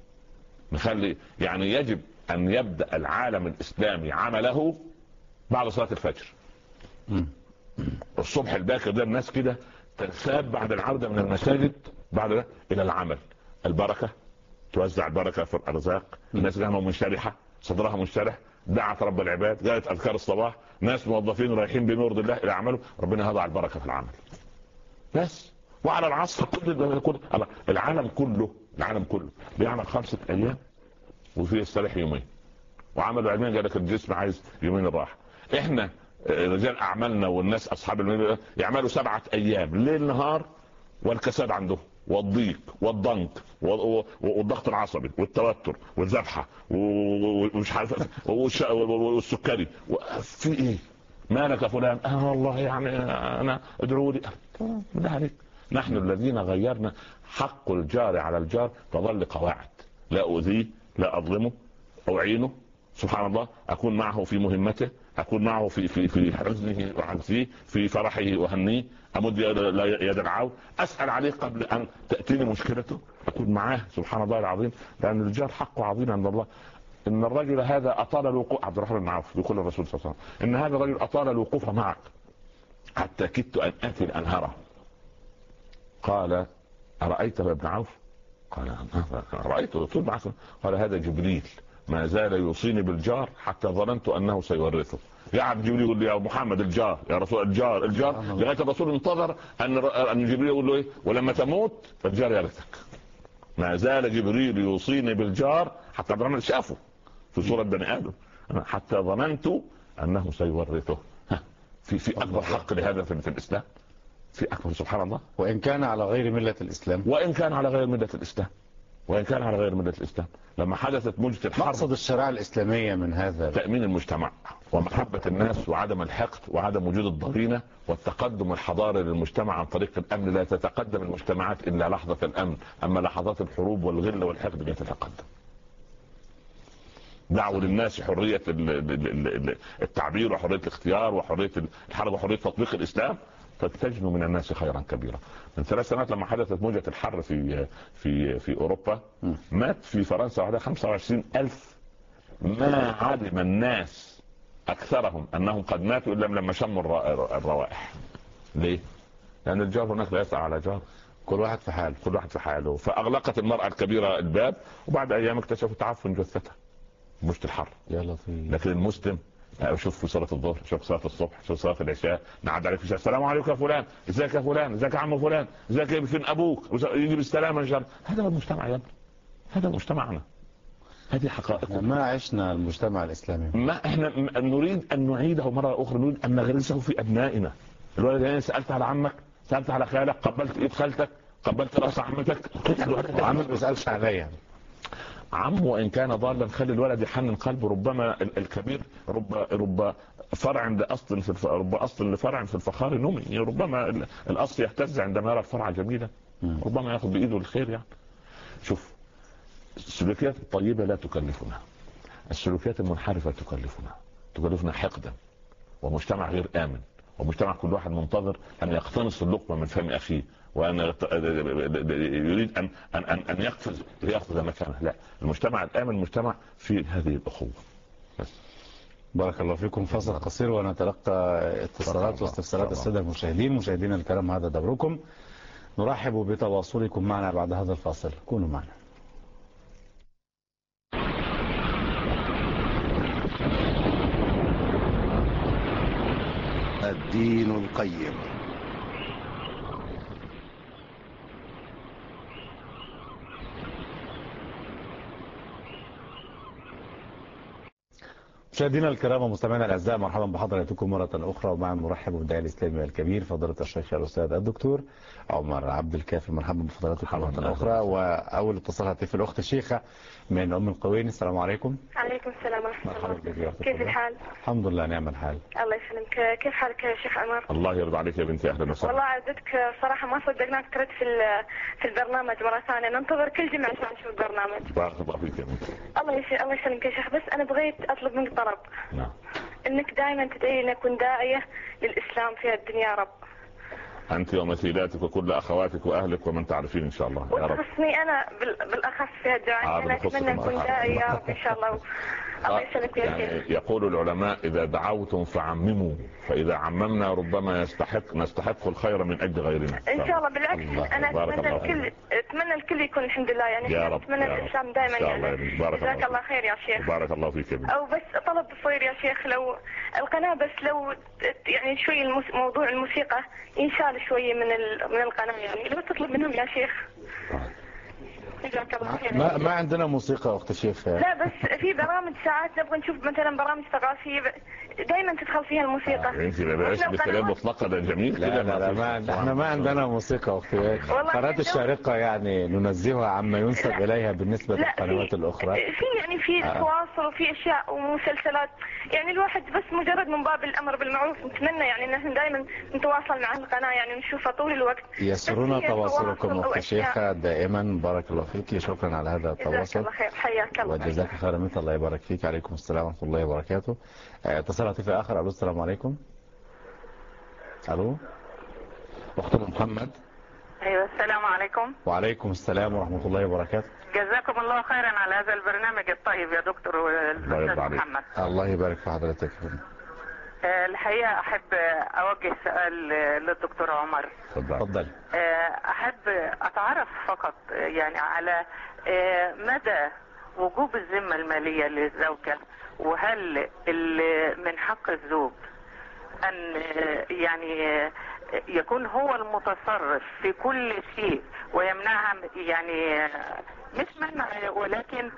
نخلي يعني يجب ان يبدأ العالم الاسلامي عمله بعد صلاة الفجر. م. الصبح الباكر ده الناس كده تنساب بعد العودة من المساجد بعد ده الى العمل، البركة توزع البركة في الأرزاق، الناس جاءها منشرحة صدرها منشرح، دعت رب العباد، جاءت أذكار الصباح، ناس موظفين رايحين بنور الله إلى عمله، ربنا يضع البركة في العمل بس. وعلى العصر كل كل العالم كله العالم كله بيعمل خمسة أيام وفيه يستريح يومين، وعملوا علميا قال لك الجسم عايز يومين الراحة. إحنا رجال أعمالنا والناس أصحاب المال يعملوا سبعة أيام ليل نهار، والكساد عندهم والضيق والضنك والضغط العصبي والتوتر والذبحه ومش عارف والسكري. في ايه مالك يا فلان؟ اه والله يعني انا ادعوا لي. بالله عليك، نحن الذين غيرنا حق الجار على الجار تظل قواعد، لا اؤذيه، لا اظلمه، اعينه، سبحان الله، اكون معه في مهمته، اكون معه في في في حزنه وعزيه، في فرحه وهنيه، امد يد العون، اسال عليه قبل ان تاتيني مشكلته، اكون معاه، سبحان الله العظيم. لان الجار حقه عظيم عند الله. ان الرجل هذا اطال الوقوف، عبد الرحمن بن عوف يقول الرسول صلى الله عليه وسلم ان هذا الرجل اطال الوقوف معك حتى كدت ان اتي لانهره. قال ارايته يا ابن عوف؟ قال رايته طول معك. قال هذا جبريل ما زال يوصيني بالجار حتى ظننت انه سيورثه. قاعد جبريل يقول لي يا محمد الجار، يا رسول الجار الجار، لغايه الرسول انتظر ان ان جبريل يقول له ايه؟ ولما تموت الجار يرثك. ما زال جبريل يوصيني بالجار حتى عبد الرحمن شافه في صوره بني ادم، حتى ظننت انه سيورثه. في في اكبر حق لهذا في, في الاسلام، في اكبر، سبحان الله. وان كان على غير مله الاسلام، وان كان على غير مله الاسلام، وإن كان على غير ملة الإسلام. لما حدثت موجة الحرب، مقصد الشريعة الإسلامية من هذا تأمين المجتمع ومحبة الناس وعدم الحقد وعدم وجود الضغينة والتقدم الحضاري للمجتمع عن طريق الأمن. لا تتقدم المجتمعات إلا لحظة الأمن، أما لحظات الحروب والغل والحقد لا تتقدم. دعوا للناس حرية التعبير وحرية الاختيار وحرية الحرب وحرية تطبيق الإسلام، فتجنوا من الناس خيرا كبيرا. من ثلاث سنوات لما حدثت موجة الحر في في في اوروبا، م. مات في فرنسا وحدها خمسة وعشرين ألف ما علم الناس اكثرهم انهم قد ماتوا الا لما شموا الروائح. ليه؟ لان الجار هناك لا يسعى على جار، كل واحد في حاله، كل واحد في حاله. فاغلقت المرأة الكبيرة الباب، وبعد ايام اكتشفوا تعفن جثتها مشت الحر. يا لطيف. لكن المسلم شوف في صلاة الظهر، شوف صلاة الصبح، شوف صلاة العشاء، نعد عليك في الشارع السلام عليكم يا فلان، ازيك يا فلان، ازيك يا عم فلان، ازيك يا فين ابوك، يجي بالسلامة ان شاء الله. هذا هو المجتمع يا ابني، هذا مجتمعنا، هذه حقائق. ما عشنا المجتمع الاسلامي، ما احنا نريد ان نعيده مرة اخرى، نريد ان نغرسه في ابنائنا. الولد يعني سألت على عمك، سألت على خالك، قبلت ايد خالتك، قبلت راس عمتك، وعمك ما بيسألش عليا. عم وان كان ضالا خلي الولد يحنن قلبه. ربما الكبير رب رب فرع لاصل في رب اصل لفرع في الفخار نمي. ربما الاصل يهتز عندما يرى الفرع جميلا، ربما ياخذ بايده الخير. يعني شوف، السلوكيات الطيبه لا تكلفنا، السلوكيات المنحرفه تكلفنا، تكلفنا حقدا ومجتمع غير امن، ومجتمع كل واحد منتظر ان يقتنص اللقمه من فم اخيه، وان يريد ان ان ان, أن يقفز ليأخذ مكانه. لا، المجتمع الامن مجتمع في هذه الاخوه. بس. بارك الله فيكم. فاصل قصير ونتلقى اتصالات واستفسارات الساده المشاهدين. مشاهدينا الكرام، هذا دوركم، نرحب بتواصلكم معنا بعد هذا الفاصل، كونوا معنا. الدين القيم. مشاهدينا الكرام ومستمعينا الاعزاء، مرحبا بحضراتكم مره اخرى، ومع نرحب بالداعي الاسلامي الكبير فضيله الشيخ الاستاذ الدكتور عمر عبد الكافي. مرحبا بفضلاتكم مره اخرى. واول اتصال هاتف الاخت الشيخه من ام القوين. السلام عليكم. عليكم السلام ورحمه الله. مرحبا. كيف الحال؟ الحمد لله، نعم الحال. الله يسلمك. كيف حالك يا شيخ عمر؟ الله يرضى عليك يا بنتي، اهلا وسهلا. والله عزتك صراحه ما صدقناك ترد في في البرنامج مره ثانيه، ننتظر كل جمعه عشان نشوف البرنامج. بارك الله فيك يا بنتي. الله يسلمك. الله يسلمك يا شيخ، بس انا بغيت اطلب منك طلب. نعم. انك دائما تدعي لنا كن داعيه للاسلام في الدنيا يا رب. انت ومثيلاتك وكل اخواتك واهلك ومن تعرفين ان شاء الله يا رب. وخصني انا بالاخص في الدعاء، انا اتمنى نكون داعيه يا رب ان شاء الله. الله يسلمك يا يعني شيخ. يقول العلماء اذا دعوتم فعمموا، فاذا عممنا ربما يستحق نستحق الخير من اجل غيرنا ان شاء الله. بالعكس انا اتمنى الكل اتمنى الكل يكون الحمد لله، يعني يا رب. اتمنى الاسلام دائما يعني. جزاك الله خير يا شيخ. بارك الله فيك. او بس طلب صغير يا شيخ، لو القناه بس لو يعني شوي المس... موضوع الموسيقى ينشال شويه من ال... من القناه، يعني لو تطلب منهم يا شيخ. جزاك الله خير. ما ما عندنا موسيقى اخت الشيخ. لا بس في برامج ساعات نبغى نشوف مثلا برامج ثقافيه دائما تدخل فيها الموسيقى. انت لا بلاش بكلام مطلق، ده جميل. لا لا لا ما احنا ما عندنا موسيقى اختي. قناه الشارقه يعني ننزهها عما ينسب اليها بالنسبه للقنوات الاخرى. في يعني في آه. تواصل وفي اشياء ومسلسلات، يعني الواحد بس مجرد من باب الامر بالمعروف نتمنى يعني ان احنا دائما نتواصل مع القناه، يعني نشوفها طول الوقت. يسرنا تواصلكم اخت الشيخه دائما. بارك الله فيك، شكرا على هذا التواصل. جزاك الله خير. حياك الله. وجزاك خيرا مثل الله يبارك فيك. عليكم السلام ورحمه الله وبركاته. اتصال هاتفي اخر. الو السلام عليكم. الو اخت محمد. ايوه السلام عليكم. وعليكم السلام ورحمه الله وبركاته. جزاكم الله خيرا على هذا البرنامج الطيب يا دكتور والاستاذ محمد. الله يبارك في حضرتك. الحقيقه احب اوجه سؤال للدكتور عمر. تفضل. احب اتعرف فقط يعني على مدى وجوب الذمه الماليه للزوجه، وهل من حق الزوج ان يعني يكون هو المتصرف في كل شيء ويمنعها، يعني مش منع ولكن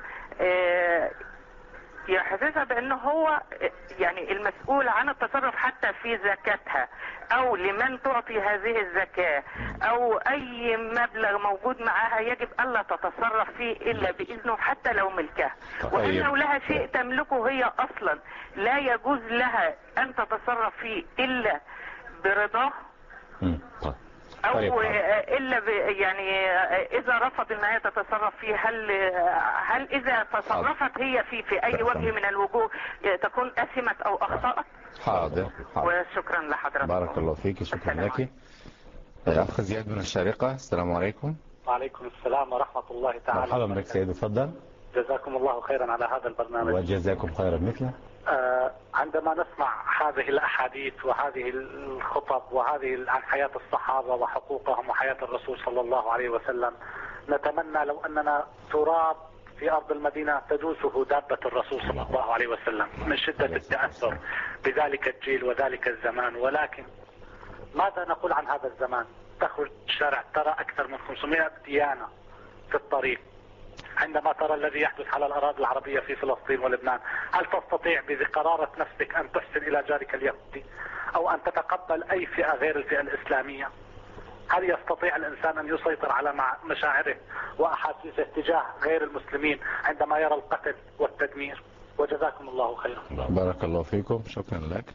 يحسسها بانه هو يعني المسؤول عن التصرف حتى في زكاتها، او لمن تعطي هذه الزكاة، او اي مبلغ موجود معها يجب الا تتصرف فيه الا باذنه حتى لو ملكها. وانه لها شيء تملكه هي اصلا لا يجوز لها ان تتصرف فيه الا برضاه، او الا يعني اذا رفض ان هي تتصرف فيه، هل هل اذا تصرفت هي فيه في اي وجه من الوجوه تكون اثمت او اخطأت؟ حاضر. وشكرا لحضرتك. بارك الله فيك، شكرا لك. اخ زياد من الشارقه. السلام عليكم. وعليكم السلام ورحمه الله تعالى. مرحبا بك سيد، تفضل. جزاكم الله خيرا على هذا البرنامج. وجزاكم خيرا مثله. آه عندما نسمع هذه الأحاديث وهذه الخطب وهذه عن حياة الصحابة وحقوقهم وحياة الرسول صلى الله عليه وسلم، نتمنى لو أننا تراب في أرض المدينة تدوسه دابة الرسول صلى الله عليه وسلم من شدة التأثر بذلك الجيل وذلك الزمان. ولكن ماذا نقول عن هذا الزمان؟ تخرج الشارع ترى أكثر من خمسمائة ديانة في الطريق. عندما ترى الذي يحدث على الأراضي العربية في فلسطين ولبنان، هل تستطيع بقرارة نفسك أن تحسن إلى جارك اليهودي أو أن تتقبل أي فئة غير الفئة الإسلامية؟ هل يستطيع الإنسان أن يسيطر على مشاعره وأحاسيسه تجاه غير المسلمين عندما يرى القتل والتدمير؟ وجزاكم الله خيرا. بارك الله فيكم، شكرا لك.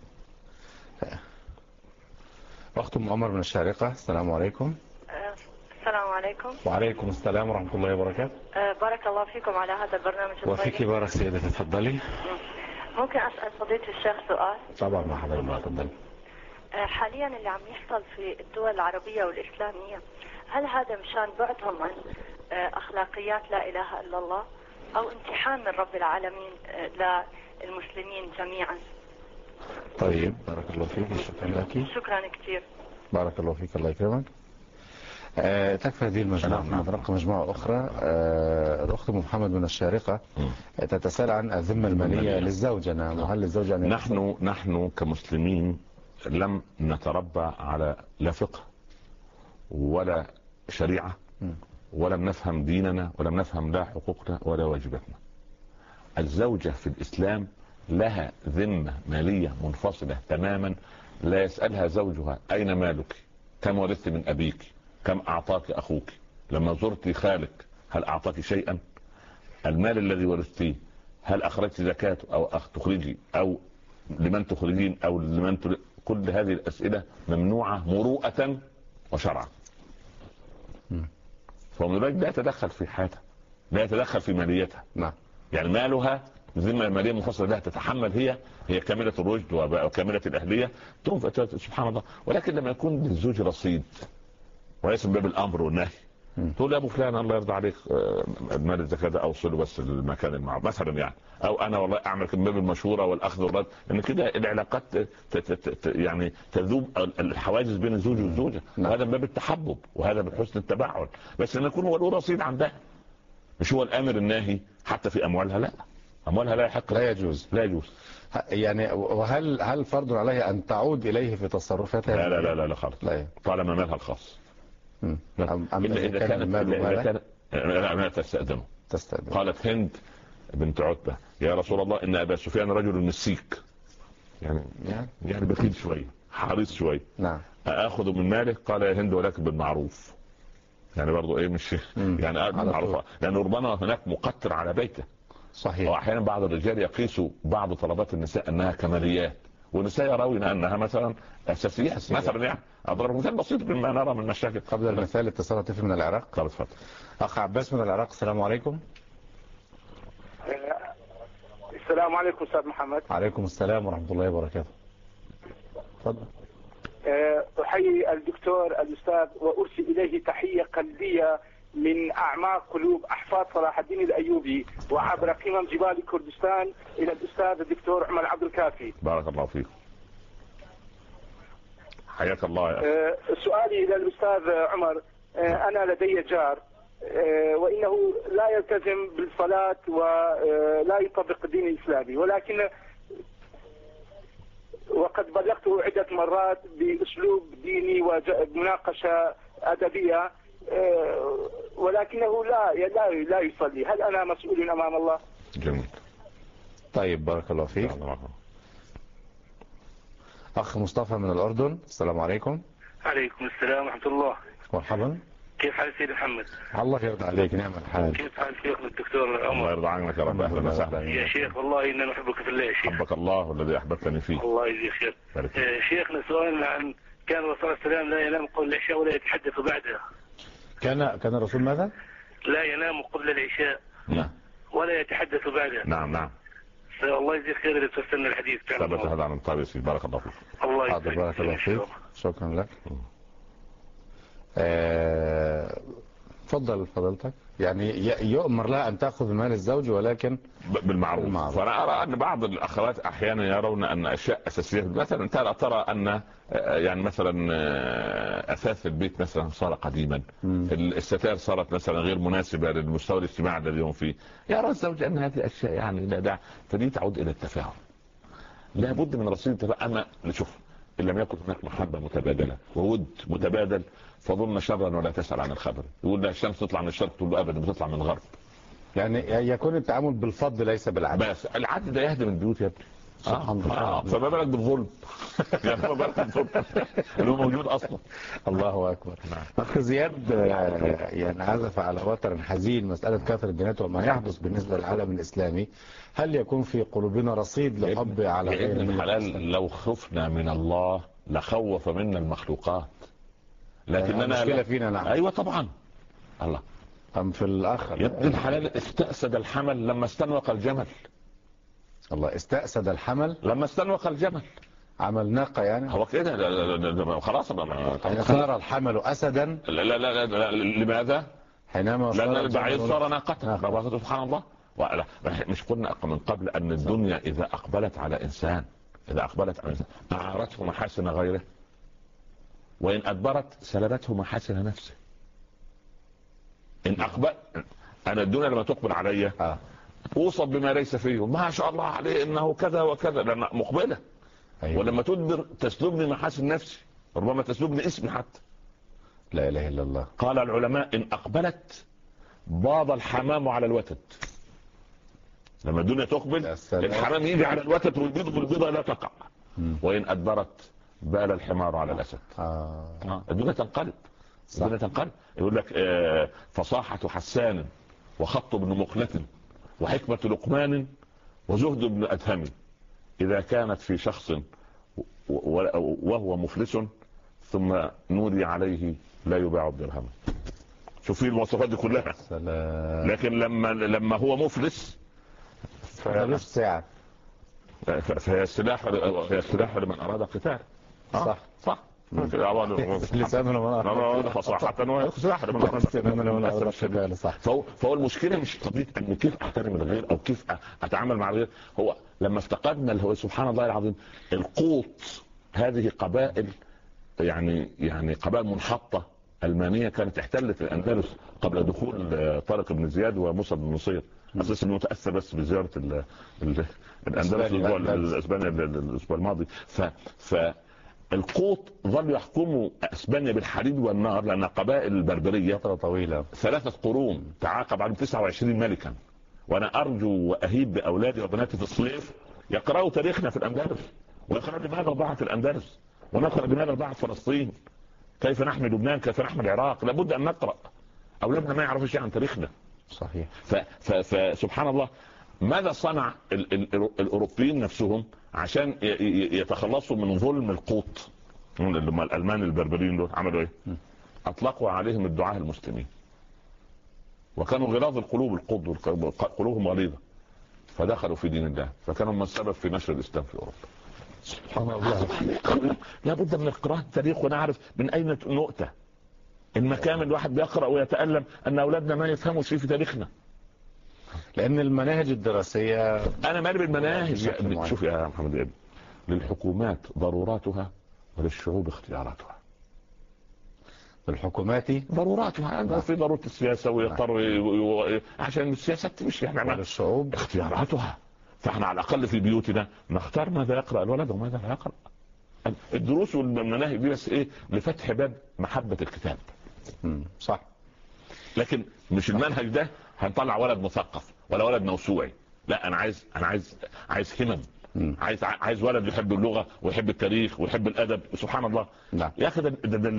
أخت أم عمر من الشارقة، السلام عليكم. السلام عليكم. وعليكم السلام ورحمة الله وبركاته. أه بارك الله فيكم على هذا البرنامج الطيب. وفيك بارك سيدة، تفضلي. ممكن أسأل فضيلة الشيخ سؤال؟ طبعا مع حضرتك، تفضلي. أه حاليا اللي عم يحصل في الدول العربية والإسلامية، هل هذا مشان بعدهم عن أه أخلاقيات لا إله إلا الله، أو امتحان من رب العالمين أه للمسلمين جميعا؟ طيب بارك الله فيك، شكرا لك. شكرا كثير. بارك الله فيك، الله يكرمك. آه تكفى هذه المجموعة. نتلقى مجموعة أخرى. آه الأخت محمد من الشارقة تتساءل عن الذمة المالية للزوجة. نعم، وهل للزوجة أن نحن نحن كمسلمين لم نتربى على لا فقه ولا شريعة، ولم نفهم ديننا، ولم نفهم لا حقوقنا ولا واجباتنا. الزوجة في الإسلام لها ذمة مالية منفصلة تماما، لا يسألها زوجها أين مالك، كم ورثت من أبيك، كم أعطاك أخوك، لما زرت خالك هل أعطاك شيئا، المال الذي ورثتيه هل أخرجت زكاة أو تخرجي، أو لمن تخرجين، أو لمن تل... كل هذه الأسئلة ممنوعة مروءة وشرعا. فمن ذلك لا يتدخل في حياتها، لا يتدخل في ماليتها. نعم. يعني مالها ذمة مالية منفصلة لها تتحمل، هي هي كاملة الرشد وكاملة الأهلية تنفق سبحان الله. ولكن لما يكون للزوج رصيد وليس من باب الأمر والنهي، تقول يا ابو فلان الله يرضى عليك مال الزكاه ده اوصله بس للمكان المعروف مثلا، يعني او انا والله اعمل من باب المشوره والاخذ والرد، ان كده العلاقات يعني تذوب الحواجز بين الزوج والزوجه. نعم. وهذا من باب التحبب وهذا من حسن التباعد، بس لما يكون هو له رصيد عندها، مش هو الامر الناهي. حتى في اموالها لا، اموالها لا يحق، لا يجوز، لا يجوز. يعني وهل هل فرض عليها ان تعود اليه في تصرفاتها؟ لا لا لا لا خالص، طالما مالها الخاص. أم إلا إذا كان المال إذا كان لا تستأذنه. تستأذن. قالت هند بنت عتبة يا رسول الله إن أبا سفيان رجل مسيك، يعني يعني بخيل شوية، حريص شوية. نعم. أخذ من ماله؟ قال يا هند ولكن بالمعروف. يعني برضو إيه مش يعني بالمعروف، لأن ربما هناك مقتر على بيته. صحيح. وأحيانا بعض الرجال يقيس بعض طلبات النساء أنها كماليات، والنساء يرون أنها مثلا أساسيات مثلا. يعني أضرب مثال بسيط مما نرى من مشاكل. قبل المثال اتصال طفل من العراق. طب اتفضل. أخ عباس من العراق، السلام عليكم. السلام عليكم أستاذ محمد. عليكم السلام ورحمة الله وبركاته. تفضل. أحيي الدكتور الأستاذ وأرسل إليه تحية قلبية من أعماق قلوب أحفاد صلاح الدين الأيوبي وعبر قمم جبال كردستان إلى الأستاذ الدكتور عمر عبد الكافي. بارك الله فيك. حياك الله يا أه سؤالي إلى الأستاذ عمر، أه أنا لدي جار أه وإنه لا يلتزم بالصلاة ولا يطبق الدين الإسلامي، ولكن وقد بلغته عدة مرات بأسلوب ديني ومناقشة أدبية، أه ولكنه لا لا لا يصلي. هل أنا مسؤول أمام الله؟ جميل. طيب بارك الله فيك. أخ مصطفى من الأردن، السلام عليكم. عليكم السلام ورحمة الله. مرحبا. كيف حال سيدي محمد؟ الله يرضى عليك. نعم الحال. كيف حال شيخنا الدكتور عمر؟ الله يرضى عنك يا رب. أهلا وسهلا يا شيخ، والله إننا نحبك في الله يا شيخ. حبك الله والذي أحببتني فيه. الله يجزيك خير. آه شيخنا سؤال عن كان الرسول صلى الله عليه وسلم لا ينام قبل العشاء ولا يتحدث بعدها. كان كان الرسول ماذا؟ لا ينام قبل العشاء. نعم. ولا يتحدث بعدها. نعم نعم. الله يجزيك خير اللي تفسرنا الحديث. ثبت هذا عن الطبيب. بارك الله فيك. الله يجزيك. بارك الله فيك. شكرا لك. آه تفضل فضلتك. يعني يؤمر لها أن تأخذ مال الزوج ولكن بالمعروف. بالمعروف. فأنا أرى أن بعض الأخوات أحيانا يرون أن أشياء أساسية مثلا ترى ترى أن يعني مثلا أثاث البيت مثلا صار قديما، الستائر صارت مثلا غير مناسبة للمستوى الاجتماعي الذي هم فيه، يرى الزوج أن هذه أشياء يعني لا داعي، فدي تعود إلى التفاهم. لابد من رصيد التفاهم. أما نشوف إن لم يكن هناك محبة متبادلة وود متبادل فظن شرا ولا تسأل عن الخبر. يقول لا الشمس تطلع من الشرق تقول له أبدا بتطلع من الغرب. يعني يكون التعامل بالفضل ليس بالعدل. بس العدل ده يهدم البيوت يا ابني. سبحان الله. آه. فما بالك بالظلم؟ يعني ما بالك بالظلم اللي هو موجود اصلا. الله اكبر. اخ زياد يعني عزف على وتر حزين مساله كثره الجنات وما يحدث بالنسبه للعالم الاسلامي، هل يكون في قلوبنا رصيد لحب على غير الحلال؟ لو خفنا من الله لخوف منا المخلوقات، لكننا مشكله فينا. نعم ايوه طبعا. الله أم في الاخر يد الحلال استأسد الحمل لما استنوق الجمل. الله استأسد الحمل لما استنوق الجمل. عمل ناقة يعني هو كده خلاص. يعني صار الحمل أسدا. لا لا لا, لا. لماذا؟ حينما لأن البعير صار ناقة. سبحان الله. مش قلنا من قبل أن الدنيا إذا أقبلت على إنسان إذا أقبلت على إنسان أعارته محاسن غيره، وإن أدبرت سلبته محاسن نفسه. إن أقبل أنا الدنيا لما تقبل علي آه. أوصف بما ليس فيه، ما شاء الله عليه إنه كذا وكذا لأن مقبلة. أيوة. ولما تدبر تسلبني محاسن نفسي، ربما تسلبني اسمي حتى. لا إله إلا الله. قال العلماء إن أقبلت باض الحمام على الوتد. لما الدنيا تقبل الحمام يجي على الوتد والبيض والبيضة لا تقع. م. وإن أدبرت بال الحمار على الأسد. آه. آه. الدنيا تنقلب. الدنيا تنقلب. يقول لك آه فصاحة حسان وخط ابن مقلة وحكمة لقمان وزهد ابن أدهم إذا كانت في شخص وهو مفلس ثم نوري عليه لا يباع الدرهم. شوف فيه المواصفات دي كلها. سلام. لكن لما لما هو مفلس فهي ساعة فهي سلاح فهي سلاح لمن أراد القتال. صح صح. لسانه فصاحة وسلاح فهو فهو المشكلة مش قضية ان كيف احترم الغير او كيف اتعامل مع الغير. هو لما افتقدنا اللي هو سبحان الله العظيم القوط، هذه قبائل يعني يعني قبائل منحطة ألمانية كانت احتلت الأندلس قبل دخول طارق بن زياد وموسى بن نصير. أساسا متأثر بس بزيارة الأندلس الأسبانية الأسبوع الماضي. ف ف القوط ظل يحكموا اسبانيا بالحديد والنار لان قبائل البربريه فتره طويله ثلاثه قرون تعاقب عليهم تسعة وعشرين ملكا. وانا ارجو واهيب باولادي وبناتي في الصيف يقراوا تاريخنا في الاندلس ويقراوا لماذا ضاعت الاندلس ونقرا لماذا ضاعت فلسطين، كيف نحمي لبنان، كيف نحمي العراق. لابد ان نقرا. اولادنا ما يعرفوا شيء عن تاريخنا. صحيح. فسبحان الله ماذا صنع ال ال الاوروبيين نفسهم عشان يتخلصوا من ظلم القوط؟ لما الالمان البربريين دول عملوا ايه؟ اطلقوا عليهم الدعاة المسلمين وكانوا غلاظ القلوب. القوط قلوبهم غليظه فدخلوا في دين الله فكانوا من السبب في نشر الاسلام في اوروبا. سبحان الله. لابد من قراءة التاريخ ونعرف من اين نؤتى. المكان الواحد بيقرأ ويتألم ان اولادنا ما يفهموا شيء في تاريخنا لان المناهج الدراسيه. انا مالي بالمناهج. شوف يا محمد ابن، للحكومات ضروراتها وللشعوب اختياراتها. الحكومات ضروراتها نعم. في ضروره السياسه ويضطروا نعم. عشان السياسه تمشي احنا مع الشعوب اختياراتها. فاحنا على الاقل في بيوتنا نختار ماذا يقرا الولد وماذا لا يقرا. الدروس والمناهج دي بس ايه؟ لفتح باب محبه الكتاب. امم صح. لكن مش المنهج ده هنطلع ولد مثقف ولا ولد موسوعي. لا انا عايز انا عايز عايز همم. عايز عايز ولد يحب اللغه ويحب التاريخ ويحب الادب. سبحان الله. نعم. يا اخي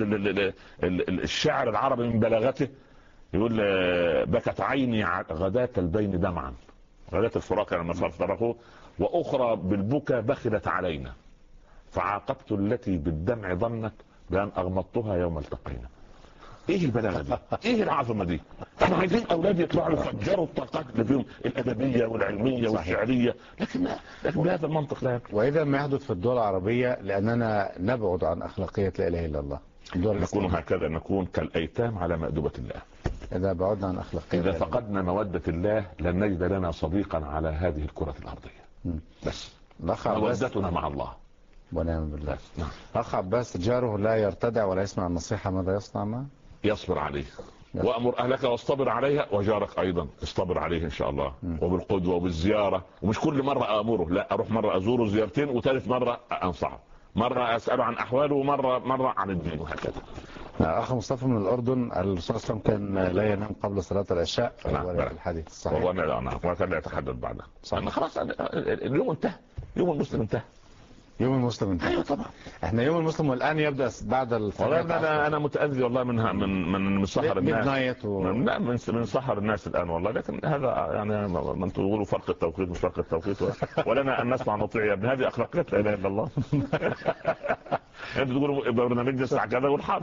الشاعر العربي من بلاغته يقول بكت عيني غداة البين دمعا. غداة الفراق لما صار طرفه واخرى بالبكا بخلت علينا فعاقبت التي بالدمع ظنت بان اغمضتها يوم التقينا. ايه البلاغه دي؟ ايه العظمه دي؟ احنا عايزين اولاد يطلعوا يفجروا الطاقات اللي فيهم الادبيه والعلميه والشعريه، لكن لكن بهذا المنطق لا يكفي. واذا ما يحدث في الدول العربيه لاننا نبعد عن اخلاقيه لا اله الا الله. نكون هكذا، نكون كالأيتام على مأدبة الله. إذا بعدنا عن أخلاقيات، إذا فقدنا مودة الله لن نجد لنا صديقا على هذه الكرة الأرضية. بس مودتنا مع الله ونعم بالله. نعم. أخ عباس، جاره لا يرتدع ولا يسمع النصيحة، ماذا يصنع معه؟ يصبر عليه. وأمر أهلك واصطبر عليها، وجارك أيضا اصطبر عليه إن شاء الله. م. وبالقدوة وبالزيارة، ومش كل مرة أمره، لا، أروح مرة أزوره زيارتين وثالث مرة أنصحه، مرة أسأله عن أحواله ومرة مرة عن الدين، وهكذا. أخ مصطفى من الأردن، الرسول صلى الله عليه وسلم كان لا ينام قبل صلاة العشاء. نعم. الحديث الصحيح. والله نعم، وكان لا يتحدث بعدها. خلاص اليوم انتهى، يوم المسلم انتهى. يوم المسلم انتهى. ايوه طبعا. احنا يوم المسلم والان يبدا بعد الفجر. والله انا انا متاذي والله منها من من من سحر الناس. و... من لا من من سحر الناس الان والله، لكن هذا يعني من تقولوا فرق التوقيت مش فرق التوقيت و... ولنا ان نسمع نطيع يا ابن، هذه اخلاقيات لا اله الا الله. انتوا تقولوا برنامجنا الساعه كذا والحرب.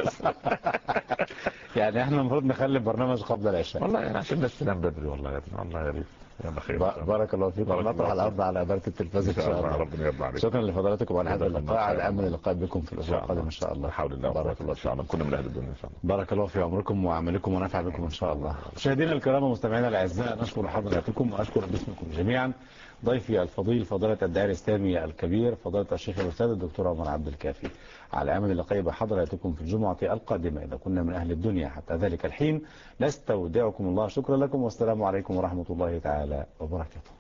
يعني احنا المفروض نخلي برنامج قبل العشاء والله يعني عشان الناس تنام بدري والله يا ابن. والله يا ريت. بارك الله فيكم. نطرح الارض على بركه التلفزيون ان شاء الله. ربنا يرضى عليك. شكرا لفضلاتكم على هذا اللقاء، على امل اللقاء بكم في الاسبوع القادم ان شاء الله. حول الله بارك الله ان شاء الله، كنا من اهل الدنيا ان شاء الله. بارك الله في عمركم وعملكم ونفع بكم ان شاء الله. مشاهدينا الكرام ومستمعينا الاعزاء، نشكر حضراتكم واشكر باسمكم جميعا ضيفي الفضيل فضيله الداعية الاسلامي الكبير فضيله الشيخ الاستاذ الدكتور عمر عبد الكافي. على امل اللقاء بحضراتكم في الجمعه القادمه اذا كنا من اهل الدنيا. حتى ذلك الحين نستودعكم الله. شكرا لكم والسلام عليكم ورحمه الله تعالى وبركاته.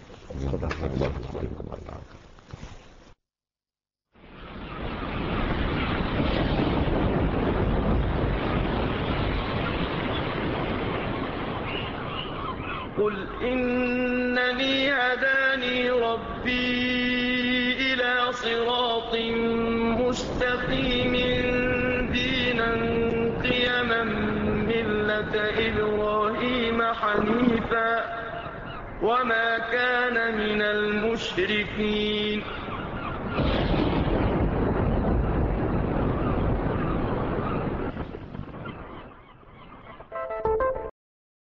قل إنني هداني ربي إلى صراط مستقيم دينا قيما ملة إبراهيم حنيفا وما كان من المشركين.